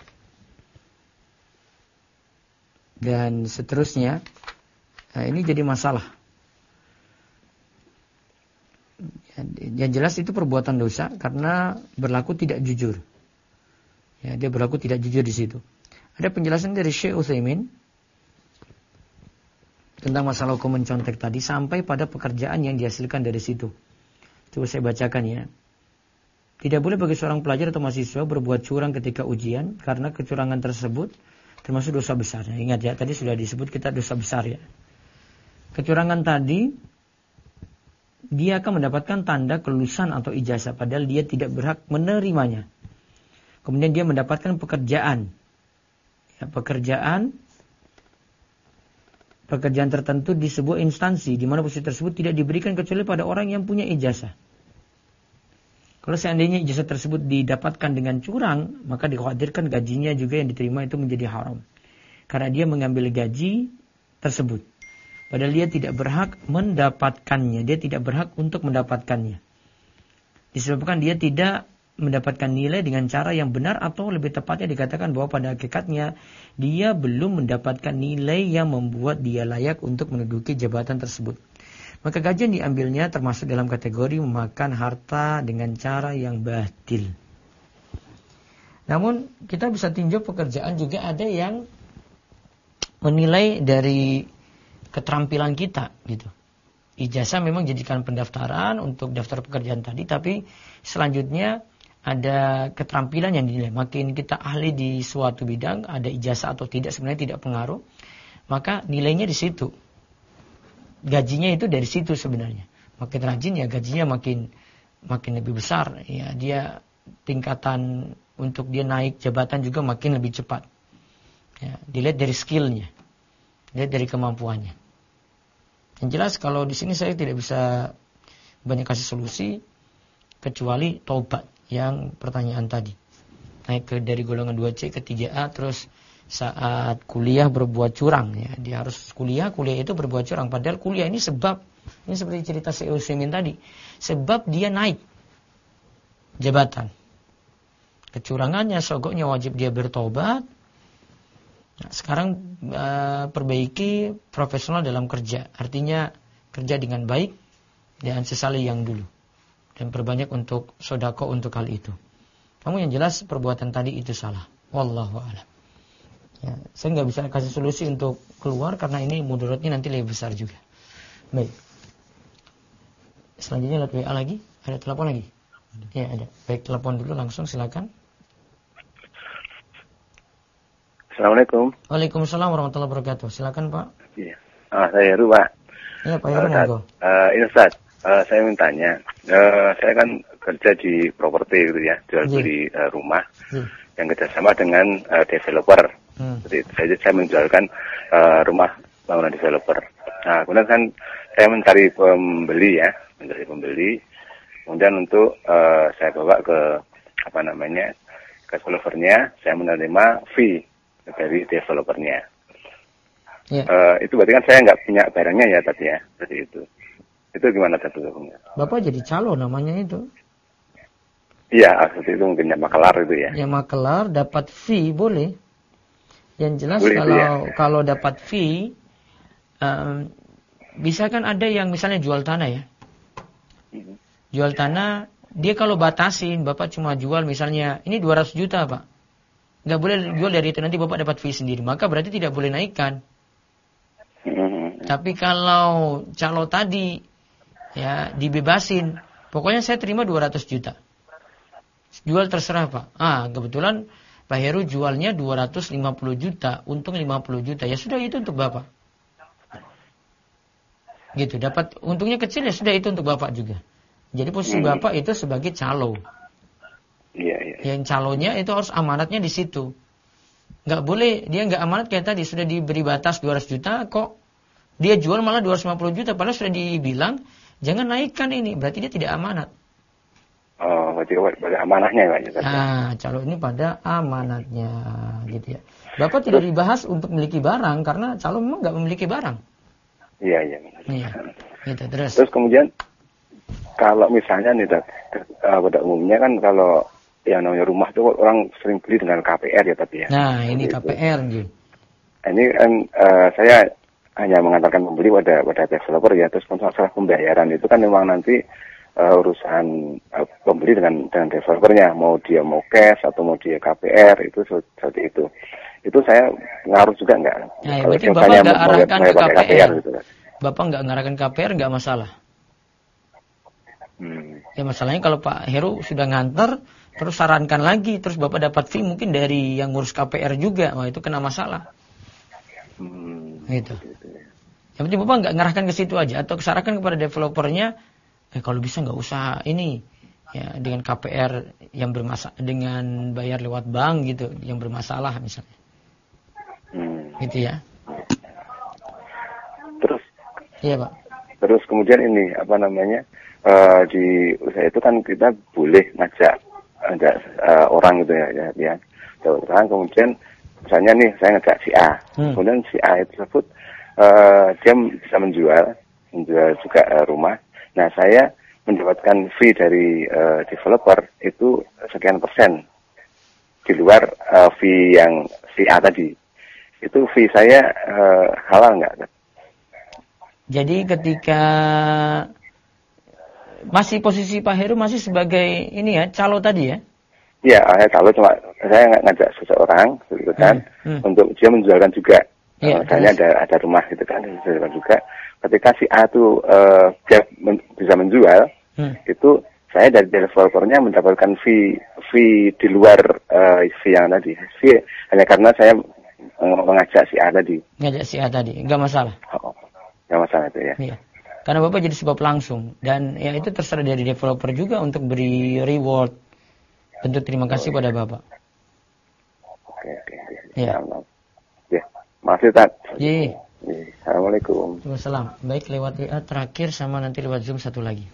dan seterusnya. Nah, ini jadi masalah. Yang jelas itu perbuatan dosa karena berlaku tidak jujur. Ya, dia berlaku tidak jujur di situ. Ada penjelasan dari Syekh Utsaimin tentang masalah hukum mencontek tadi sampai pada pekerjaan yang dihasilkan dari situ. Coba saya bacakan ya. Tidak boleh bagi seorang pelajar atau mahasiswa berbuat curang ketika ujian, karena kecurangan tersebut termasuk dosa besar. Nah, ingat ya, tadi sudah disebut kita dosa besar ya. Kecurangan tadi, dia akan mendapatkan tanda kelulusan atau ijazah, padahal dia tidak berhak menerimanya. Kemudian dia mendapatkan pekerjaan. Ya, pekerjaan tertentu di sebuah instansi, di mana posisi tersebut tidak diberikan kecuali pada orang yang punya ijazah. Kalau seandainya ijazah tersebut didapatkan dengan curang, maka dikhawatirkan gajinya juga yang diterima itu menjadi haram. Karena dia mengambil gaji tersebut. Padahal dia tidak berhak mendapatkannya. Dia tidak berhak untuk mendapatkannya. Disebabkan dia tidak mendapatkan nilai dengan cara yang benar, atau lebih tepatnya dikatakan bahwa pada hakikatnya dia belum mendapatkan nilai yang membuat dia layak untuk menduduki jabatan tersebut. Maka gaji yang diambilnya termasuk dalam kategori memakan harta dengan cara yang batil. Namun kita bisa tinjau pekerjaan juga ada yang menilai dari keterampilan kita gitu. ijazah memang jadikan pendaftaran untuk daftar pekerjaan tadi, tapi selanjutnya ada keterampilan yang dinilai. Makin kita ahli di suatu bidang, ada ijazah atau tidak sebenarnya tidak pengaruh, maka nilainya di situ. Gajinya itu dari situ sebenarnya. Makin rajin ya gajinya makin lebih besar. Ya, dia tingkatan untuk dia naik jabatan juga makin lebih cepat. Ya, dilihat dari skillnya, dilihat dari kemampuannya. Yang jelas kalau di sini saya tidak bisa banyak kasih solusi kecuali taubat yang pertanyaan tadi. Naik dari golongan 2C ke 3A, terus saat kuliah berbuat curang ya. Dia harus kuliah itu berbuat curang, padahal kuliah ini sebab, ini seperti cerita Syekh Utsaimin tadi, sebab dia naik jabatan. Kecurangannya, sogoknya wajib dia bertobat. Nah, sekarang perbaiki profesional dalam kerja. Artinya kerja dengan baik dan sesali yang dulu. Dan perbanyak untuk sodako untuk hal itu. Namun yang jelas perbuatan tadi itu salah. Wallahu a'lam. Ya, saya nggak bisa kasih solusi untuk keluar karena ini mudaratnya nanti lebih besar juga. Baik. Selanjutnya lihat WA lagi. Ada telepon lagi? Ya ada. Baik, telepon dulu langsung silakan.
Assalamualaikum.
Waalaikumsalam warahmatullahi wabarakatuh. Silakan Pak.
Iya. Saya Heru Pak.
Iya Pak Heru monggo.
Ini Ustaz, saya ingin tanya. Saya kan kerja di properti gitu ya, jual beli rumah yang kerjasama dengan developer. Jadi saya menjualkan rumah bangunan developer. Nah kemudian kan saya mencari pembeli. Kemudian untuk saya bawa ke ke developernya, saya menerima fee dari developernya. Itu berarti kan saya nggak punya barangnya ya tadi ya, seperti itu. Itu gimana tadi?
Bapak jadi calo namanya itu?
Iya, seperti itu mungkin ya, makelar itu ya.
Ya makelar dapat fee boleh. Yang jelas boleh, kalau dapat fee, bisa kan ada yang misalnya jual tanah ya. Jual tanah, dia kalau batasin, Bapak cuma jual misalnya, ini 200 juta Pak. Nggak boleh jual dari itu, nanti Bapak dapat fee sendiri. Maka berarti tidak boleh naikkan. Tapi kalau calo tadi, ya dibebasin. Pokoknya saya terima 200 juta. Jual terserah Pak. Kebetulan Pak Heru jualnya 250 juta, untung 50 juta. Ya sudah itu untuk Bapak. Gitu, dapat untungnya kecil ya sudah itu untuk Bapak juga. Jadi posisi Bapak itu sebagai calo.
Iya.
Yang calonya itu harus amanatnya di situ. Nggak boleh, dia nggak amanat kayak tadi, sudah diberi batas 200 juta, kok dia jual malah 250 juta, padahal sudah dibilang, jangan naikkan ini, berarti dia tidak amanat.
Oh, berarti pada amanatnya Pak.
Calo ini pada amanatnya, gitu ya. Bapak tidak dibahas untuk memiliki barang, karena calo memang nggak memiliki barang.
Iya.
Gitu, terus
kemudian, kalau misalnya nih, pada umumnya kan kalau yang namanya rumah itu orang sering beli dengan KPR ya tapi ya.
Nah ini KPR gitu.
Ini kan saya hanya mengantarkan pembeli pada developer ya. Terus masalah pembayaran itu kan memang nanti urusan pembeli dengan developernya, mau dia mau cash atau mau dia KPR itu seperti itu. Itu saya ngaruh juga nggak?
Nah, berarti Bapak nggak arahkan ke KPR gitu kan. Bapak nggak ngarahkan KPR nggak masalah. Ya masalahnya kalau Pak Heru sudah nganter, terus sarankan lagi, terus Bapak dapat fee mungkin dari yang ngurus KPR juga, itu kena masalah. Gitu. Yang penting Bapak nggak ngarahkan ke situ aja, atau sarankan kepada developernya, kalau bisa nggak usah ini, ya dengan KPR yang bermasalah, dengan bayar lewat bank gitu, yang bermasalah misalnya. Gitu ya.
Terus.
Iya Pak.
Terus kemudian ini di usaha itu kan kita boleh ngajak orang gitu ya. Orang kemudian misalnya nih saya ngajak si A, kemudian si A itu tersebut dia bisa menjual juga rumah. Nah saya mendapatkan fee dari developer itu sekian persen di luar fee yang si A tadi. Itu fee saya halal nggak?
Jadi ketika masih posisi Pak Heru masih sebagai ini ya, calo tadi ya?
Iya, saya calo, cuma saya ngajak seseorang gitu kan, untuk dia menjualkan juga Misalnya ada rumah gitu kan, juga ketika si A tuh dia bisa menjual, itu saya dari developernya mendapatkan fee di luar fee yang tadi. Fee hanya karena saya mengajak si A tadi.
Ngajak si A tadi, nggak masalah.
Nggak masalah itu ya.
Iya. Karena Bapak jadi sebab langsung. Dan ya itu terserah dari developer juga untuk beri reward. Bentuk terima kasih pada Bapak.
Oke.
Ya.
Ya. Makasih, Tat.
Iya.
Assalamualaikum.
Waalaikumsalam. Baik, lewat WA terakhir sama nanti lewat Zoom satu lagi.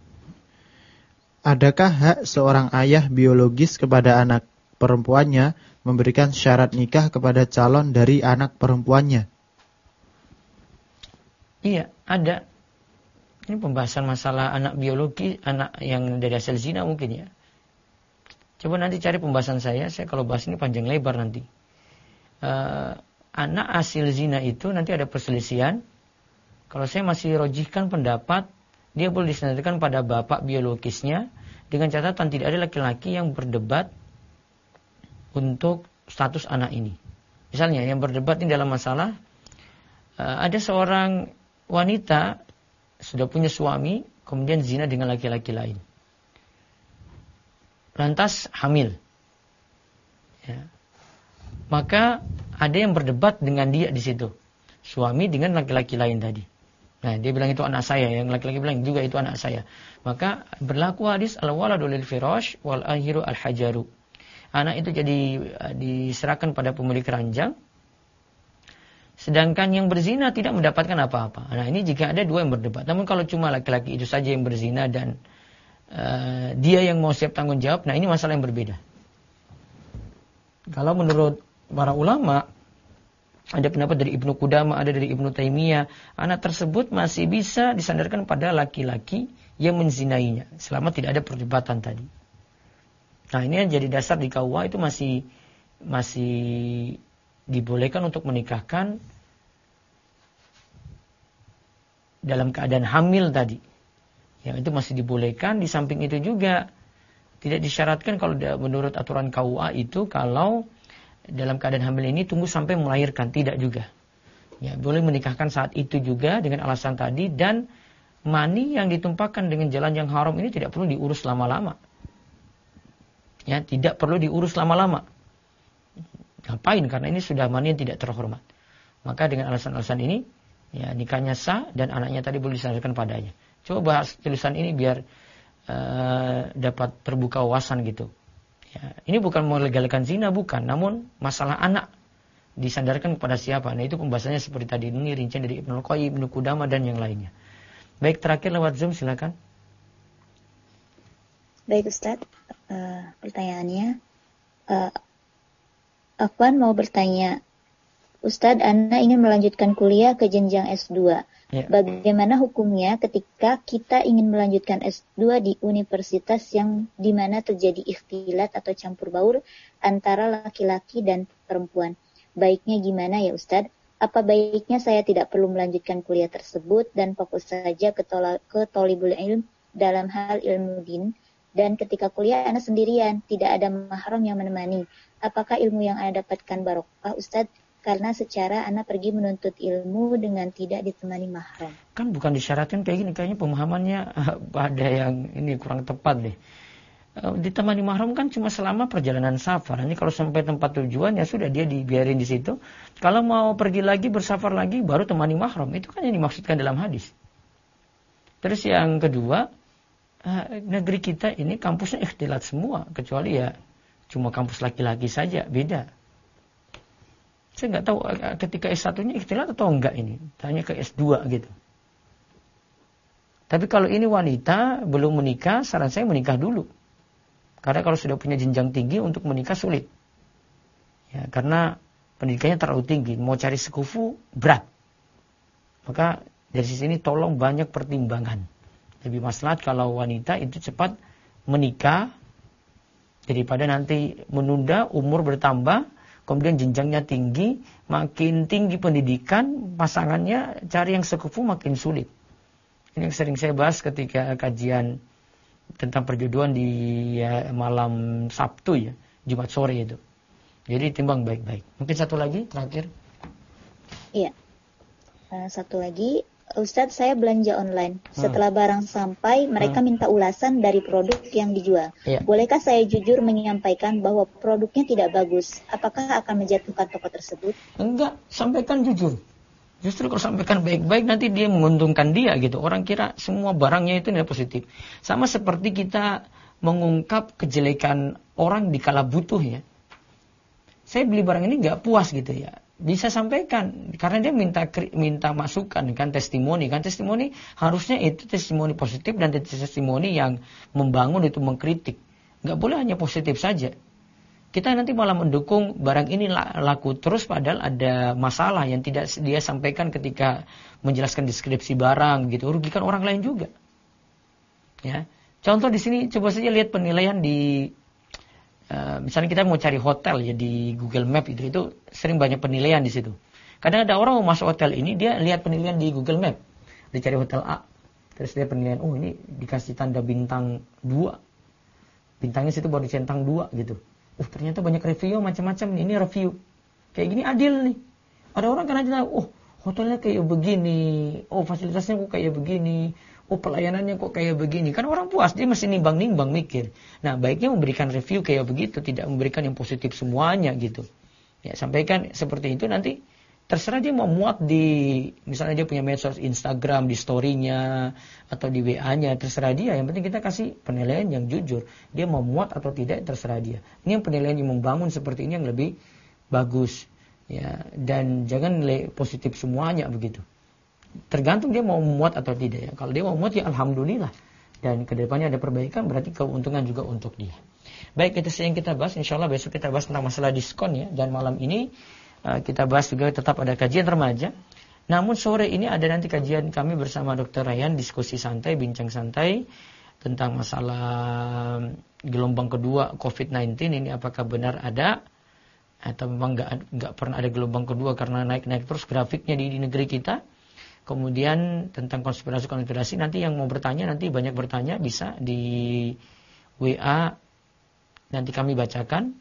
Adakah hak seorang ayah biologis kepada anak perempuannya memberikan syarat nikah kepada calon dari anak perempuannya?
Iya, ada. Ini pembahasan masalah anak biologi, anak yang dari hasil zina mungkin ya. Coba nanti cari pembahasan saya kalau bahas ini panjang lebar nanti. Anak hasil zina itu nanti ada perselisihan. Kalau saya masih rojihkan pendapat, dia boleh disandarkan pada bapak biologisnya, dengan catatan tidak ada laki-laki yang berdebat untuk status anak ini. Misalnya yang berdebat ini dalam masalah, ada seorang wanita sudah punya suami, kemudian zina dengan laki-laki lain. Lantas hamil. Ya. Maka ada yang berdebat dengan dia di situ. Suami dengan laki-laki lain tadi. Nah, dia bilang itu anak saya, yang laki-laki bilang juga itu anak saya. Maka berlaku hadis al-waladu lil firash wal ahiru al-hajaru. Anak itu jadi diserahkan pada pemilik ranjang. Sedangkan yang berzina tidak mendapatkan apa-apa. Nah, ini jika ada dua yang berdebat. Namun kalau cuma laki-laki itu saja yang berzina dan dia yang mau siap tanggung jawab, nah ini masalah yang berbeda. Kalau menurut para ulama, ada pendapat dari Ibnu Qudamah, ada dari Ibnu Taimiyah, anak tersebut masih bisa disandarkan pada laki-laki yang menzinainya, selama tidak ada perdebatan tadi. Nah, ini yang jadi dasar di KUA itu masih dibolehkan untuk menikahkan dalam keadaan hamil tadi. Ya, itu masih dibolehkan. Di samping itu juga tidak disyaratkan kalau menurut aturan KUA itu kalau dalam keadaan hamil ini tunggu sampai melahirkan, tidak juga. Ya, boleh menikahkan saat itu juga dengan alasan tadi, dan mani yang ditumpahkan dengan jalan yang haram ini tidak perlu diurus lama-lama. Ya, tidak perlu diurus lama-lama. Ngapain? Karena ini sudah mani yang tidak terhormat. Maka dengan alasan-alasan ini, ya nikahnya sah dan anaknya tadi boleh disandarkan padanya. Coba bahas tulisan ini biar dapat terbuka wawasan gitu. Ya, ini bukan melegalkan zina, bukan. Namun masalah anak disandarkan kepada siapa. Nah, itu pembahasannya seperti tadi ini, rincian dari Ibnu Qayyim, Ibnu Qudamah dan yang lainnya. Baik, terakhir lewat Zoom silakan.
Baik Ustaz, pertanyaannya, Afwan mau bertanya, Ustaz, Ana ingin melanjutkan kuliah ke jenjang S2. Ya. Bagaimana hukumnya ketika kita ingin melanjutkan S2 di universitas yang dimana terjadi ikhtilat atau campur baur antara laki-laki dan perempuan? Baiknya gimana ya Ustaz? Apa baiknya saya tidak perlu melanjutkan kuliah tersebut dan fokus saja ke thalibul ilm dalam hal ilmu din? Dan ketika kuliah Ana sendirian, tidak ada mahram yang menemani. Apakah ilmu yang Ana dapatkan barokah Ustaz? Karena secara anak pergi menuntut ilmu dengan tidak ditemani mahram.
Kan bukan disyaratkan kayak gini, kayaknya pemahamannya ada yang ini kurang tepat deh. Ditemani mahram kan cuma selama perjalanan safar. Ini kalau sampai tempat tujuan ya sudah dia dibiarin di situ. Kalau mau pergi lagi bersafar lagi baru temani mahram. Itu kan yang dimaksudkan dalam hadis. Terus yang kedua, negeri kita ini kampusnya ikhtilat semua, kecuali ya cuma kampus laki-laki saja, beda. Saya nggak tahu ketika S1-nya ikhtilat atau enggak ini. Tanya ke S2 gitu. Tapi kalau ini wanita belum menikah, saran saya menikah dulu. Karena kalau sudah punya jenjang tinggi untuk menikah sulit. Ya, karena pendidikannya terlalu tinggi. Mau cari sekufu berat. Maka dari sisi ini tolong banyak pertimbangan. Lebih maslahat kalau wanita itu cepat menikah daripada nanti menunda, umur bertambah. Kemudian jenjangnya tinggi, makin tinggi pendidikan, pasangannya cari yang sekufu makin sulit. Ini yang sering saya bahas ketika kajian tentang perjodohan di malam Sabtu ya, Jumat sore itu. Jadi timbang baik-baik. Mungkin satu lagi terakhir.
Iya. Satu lagi, Ustadz, saya belanja online. Setelah barang sampai, mereka minta ulasan dari produk yang dijual. Bolehkah saya jujur menyampaikan bahwa produknya tidak bagus? Apakah akan menjatuhkan toko tersebut?
Enggak, sampaikan jujur. Justru kalau sampaikan baik-baik nanti dia menguntungkan dia gitu. Orang kira semua barangnya itu nilai positif. Sama seperti kita mengungkap kejelekan orang di kala butuh ya. Saya beli barang ini nggak puas gitu ya. Bisa sampaikan karena dia minta masukan kan, testimoni harusnya itu testimoni positif dan testimoni yang membangun, itu mengkritik. Nggak boleh hanya positif saja. Kita nanti malah mendukung barang ini laku terus padahal ada masalah yang tidak dia sampaikan ketika menjelaskan deskripsi barang gitu, rugikan orang lain juga. Ya. Contoh di sini coba saja lihat penilaian di misalnya kita mau cari hotel ya di Google Map itu sering banyak penilaian di situ. Kadang ada orang mau masuk hotel ini dia lihat penilaian di Google Map, dia cari hotel A, terus dia penilaian, oh ini dikasih tanda bintang 2, bintangnya situ baru dicentang 2 gitu. Ternyata banyak review macam-macam nih, ini review kayak gini adil nih. Ada orang kan aja, hotelnya kayak begini, fasilitasnya kok kayak begini. Pelayanannya kok kayak begini. Kan orang puas, dia masih nimbang-nimbang mikir. Nah, baiknya memberikan review kayak begitu, tidak memberikan yang positif semuanya gitu. Ya, sampaikan seperti itu, nanti terserah dia mau muat di, misalnya dia punya medsos Instagram, di story-nya, atau di WA-nya, terserah dia. Yang penting kita kasih penilaian yang jujur. Dia mau muat atau tidak, terserah dia. Ini yang penilaian yang membangun seperti ini yang lebih bagus. Ya, dan jangan nilai positif semuanya begitu. Tergantung dia mau muat atau tidak ya. Kalau dia mau muat ya alhamdulillah. Dan kedepannya ada perbaikan berarti keuntungan juga untuk dia. Baik, itu yang kita bahas. Insyaallah besok kita bahas tentang masalah diskon ya. Dan malam ini kita bahas juga tetap ada kajian remaja. Namun sore ini ada nanti kajian kami bersama Dr. Rayyan, diskusi santai, bincang santai tentang masalah gelombang kedua COVID-19 ini, apakah benar ada atau memang nggak pernah ada gelombang kedua karena naik-naik terus grafiknya di negeri kita. Kemudian tentang konspirasi nanti yang mau bertanya, nanti banyak bertanya bisa di WA, nanti kami bacakan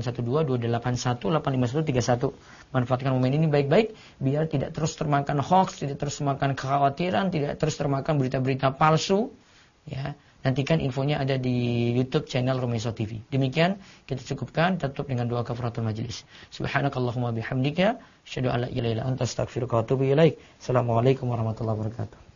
0812-281-85131. Manfaatkan momen ini baik-baik biar tidak terus termakan hoax, tidak terus termakan kekhawatiran, tidak terus termakan berita-berita palsu ya. Nantikan infonya ada di YouTube channel Romeso TV. Demikian kita cukupkan, tutup dengan doa kafaratul majlis. Subhanakallahumma bihamdika, asyhadu an la ilaha illa anta, astaghfiruka wa atubu ilaik. Assalamualaikum warahmatullahi wabarakatuh.